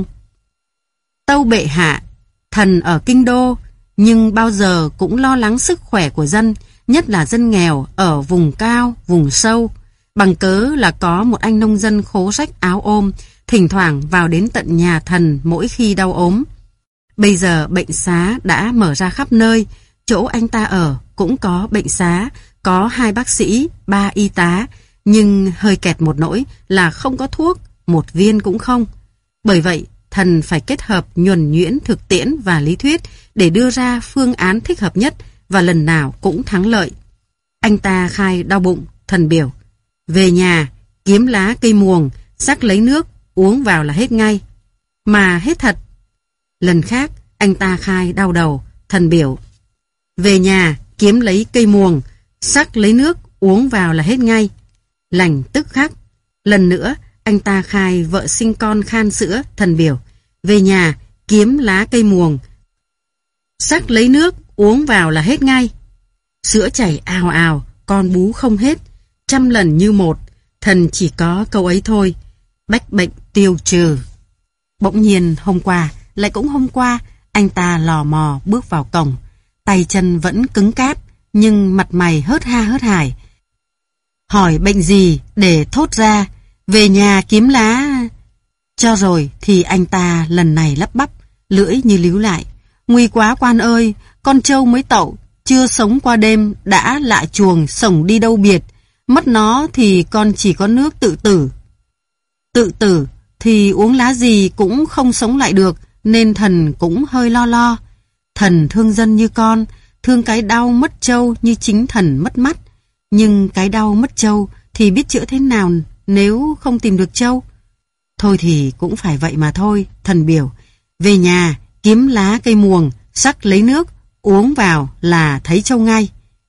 A: Tâu bệ hạ, thần ở kinh đô, nhưng bao giờ cũng lo lắng sức khỏe của dân, nhất là dân nghèo ở vùng cao, vùng sâu. Bằng cớ là có một anh nông dân khố rách áo ôm, thỉnh thoảng vào đến tận nhà thần mỗi khi đau ốm. Bây giờ bệnh xá đã mở ra khắp nơi, chỗ anh ta ở cũng có bệnh xá, có hai bác sĩ, ba y tá, nhưng hơi kẹt một nỗi là không có thuốc, một viên cũng không. Bởi vậy, thần phải kết hợp nhuần nhuyễn thực tiễn và lý thuyết để đưa ra phương án thích hợp nhất và lần nào cũng thắng lợi. Anh ta khai đau bụng, thần biểu. Về nhà, kiếm lá cây muồng, sắc lấy nước, uống vào là hết ngay. Mà hết thật. Lần khác, anh ta khai đau đầu, thần biểu. Về nhà, kiếm lấy cây muồng, sắc lấy nước, uống vào là hết ngay. Lành tức khắc. Lần nữa, anh ta khai vợ sinh con khan sữa, thần biểu. Về nhà, kiếm lá cây muồng, sắc lấy nước, uống vào là hết ngay. Sữa chảy ào ào, con bú không hết. Trăm lần như một, thần chỉ có câu ấy thôi. Bách bệnh tiêu trừ. Bỗng nhiên hôm qua, lại cũng hôm qua, anh ta lò mò bước vào cổng. Tay chân vẫn cứng cáp, nhưng mặt mày hớt ha hớt hải. Hỏi bệnh gì để thốt ra, về nhà kiếm lá. Cho rồi thì anh ta lần này lắp bắp, lưỡi như líu lại. Nguy quá quan ơi, con trâu mới tậu, chưa sống qua đêm, đã lạ chuồng, sổng đi đâu biệt. Mất nó thì con chỉ có nước tự tử. Tự tử thì uống lá gì cũng không sống lại được, nên thần cũng hơi lo lo. Thần thương dân như con, thương cái đau mất trâu như chính thần mất mắt. Nhưng cái đau mất trâu thì biết chữa thế nào nếu không tìm được trâu? Thôi thì cũng phải vậy mà thôi, thần biểu. Về nhà, kiếm lá cây muồng, sắc lấy nước, uống vào là thấy trâu ngay.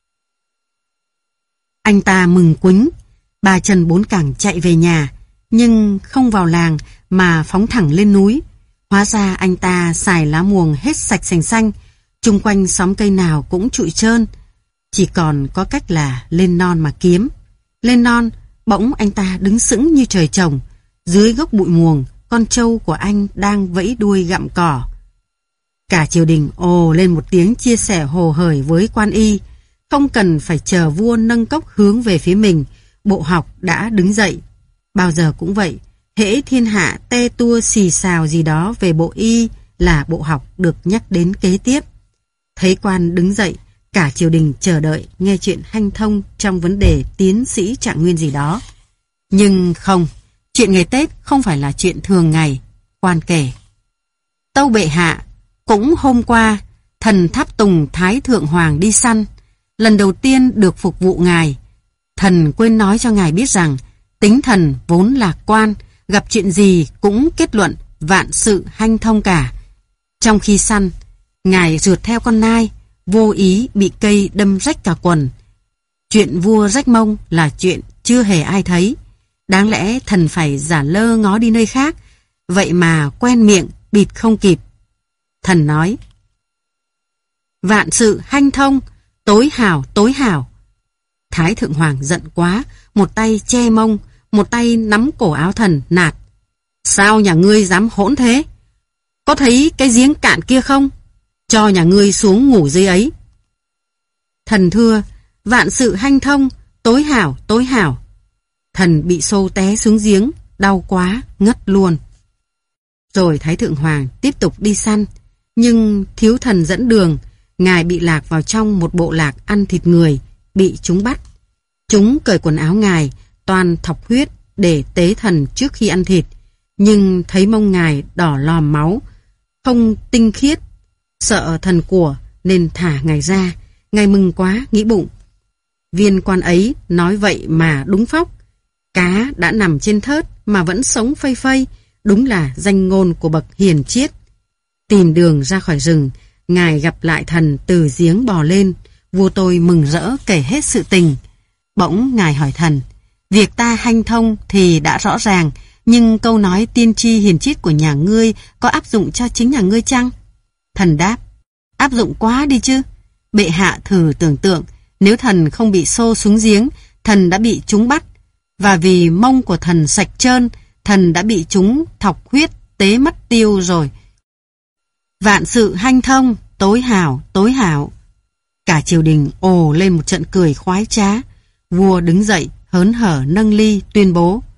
A: Anh ta mừng quính, ba chân bốn cẳng chạy về nhà, nhưng không vào làng mà phóng thẳng lên núi. Hóa ra anh ta xài lá muồng hết sạch sành xanh, chung quanh xóm cây nào cũng trụi trơn. Chỉ còn có cách là lên non mà kiếm. Lên non, bỗng anh ta đứng sững như trời trồng. Dưới gốc bụi muồng con trâu của anh đang vẫy đuôi gặm cỏ. Cả triều đình ồ lên một tiếng chia sẻ hồ hởi với quan y. Không cần phải chờ vua nâng cốc hướng về phía mình, bộ học đã đứng dậy. Bao giờ cũng vậy, hễ thiên hạ te tua xì xào gì đó về bộ y là bộ học được nhắc đến kế tiếp. Thấy quan đứng dậy, cả triều đình chờ đợi nghe chuyện hanh thông trong vấn đề tiến sĩ trạng nguyên gì đó. Nhưng không, chuyện ngày Tết không phải là chuyện thường ngày. Quan kể: Tâu bệ hạ, cũng hôm qua, thần tháp tùng Thái Thượng Hoàng đi săn, lần đầu tiên được phục vụ ngài. Thần quên nói cho ngài biết rằng, tính thần vốn lạc quan, gặp chuyện gì cũng kết luận vạn sự hanh thông cả. Trong khi săn, ngài rượt theo con nai, vô ý bị cây đâm rách cả quần. Chuyện vua rách mông là chuyện chưa hề ai thấy. Đáng lẽ thần phải giả lơ ngó đi nơi khác, vậy mà quen miệng bịt không kịp. Thần nói: Vạn sự hanh thông, tối hảo tối hảo. Thái Thượng Hoàng giận quá, một tay che mông, một tay nắm cổ áo thần nạt: Sao nhà ngươi dám hỗn thế? Có thấy cái giếng cạn kia không? Cho nhà ngươi xuống ngủ dưới ấy. Thần thưa: Vạn sự hanh thông, tối hảo tối hảo. Thần bị xô té xuống giếng, đau quá, ngất luôn. Rồi Thái Thượng Hoàng tiếp tục đi săn, nhưng thiếu thần dẫn đường, ngài bị lạc vào trong một bộ lạc ăn thịt người, bị chúng bắt. Chúng cởi quần áo ngài, toàn thọc huyết để tế thần trước khi ăn thịt, nhưng thấy mông ngài đỏ lòm máu, không tinh khiết, sợ thần của nên thả ngài ra. Ngài mừng quá, nghĩ bụng: Viên quan ấy nói vậy mà đúng phóc. Cá đã nằm trên thớt mà vẫn sống phây phây, đúng là danh ngôn của bậc hiền triết. Tìm đường ra khỏi rừng, ngài gặp lại thần từ giếng bò lên. Vua tôi mừng rỡ kể hết sự tình. Bỗng ngài hỏi thần: Việc ta hanh thông thì đã rõ ràng, nhưng câu nói tiên tri hiền triết của nhà ngươi có áp dụng cho chính nhà ngươi chăng? Thần đáp: Áp dụng quá đi chứ. Bệ hạ thử tưởng tượng, nếu thần không bị xô xuống giếng, thần đã bị chúng bắt, và vì mông của thần sạch trơn, thần đã bị chúng thọc huyết tế mất tiêu rồi. Vạn sự hanh thông, tối hảo tối hảo. Cả triều đình ồ lên một trận cười khoái trá. Vua đứng dậy hớn hở nâng ly tuyên bố: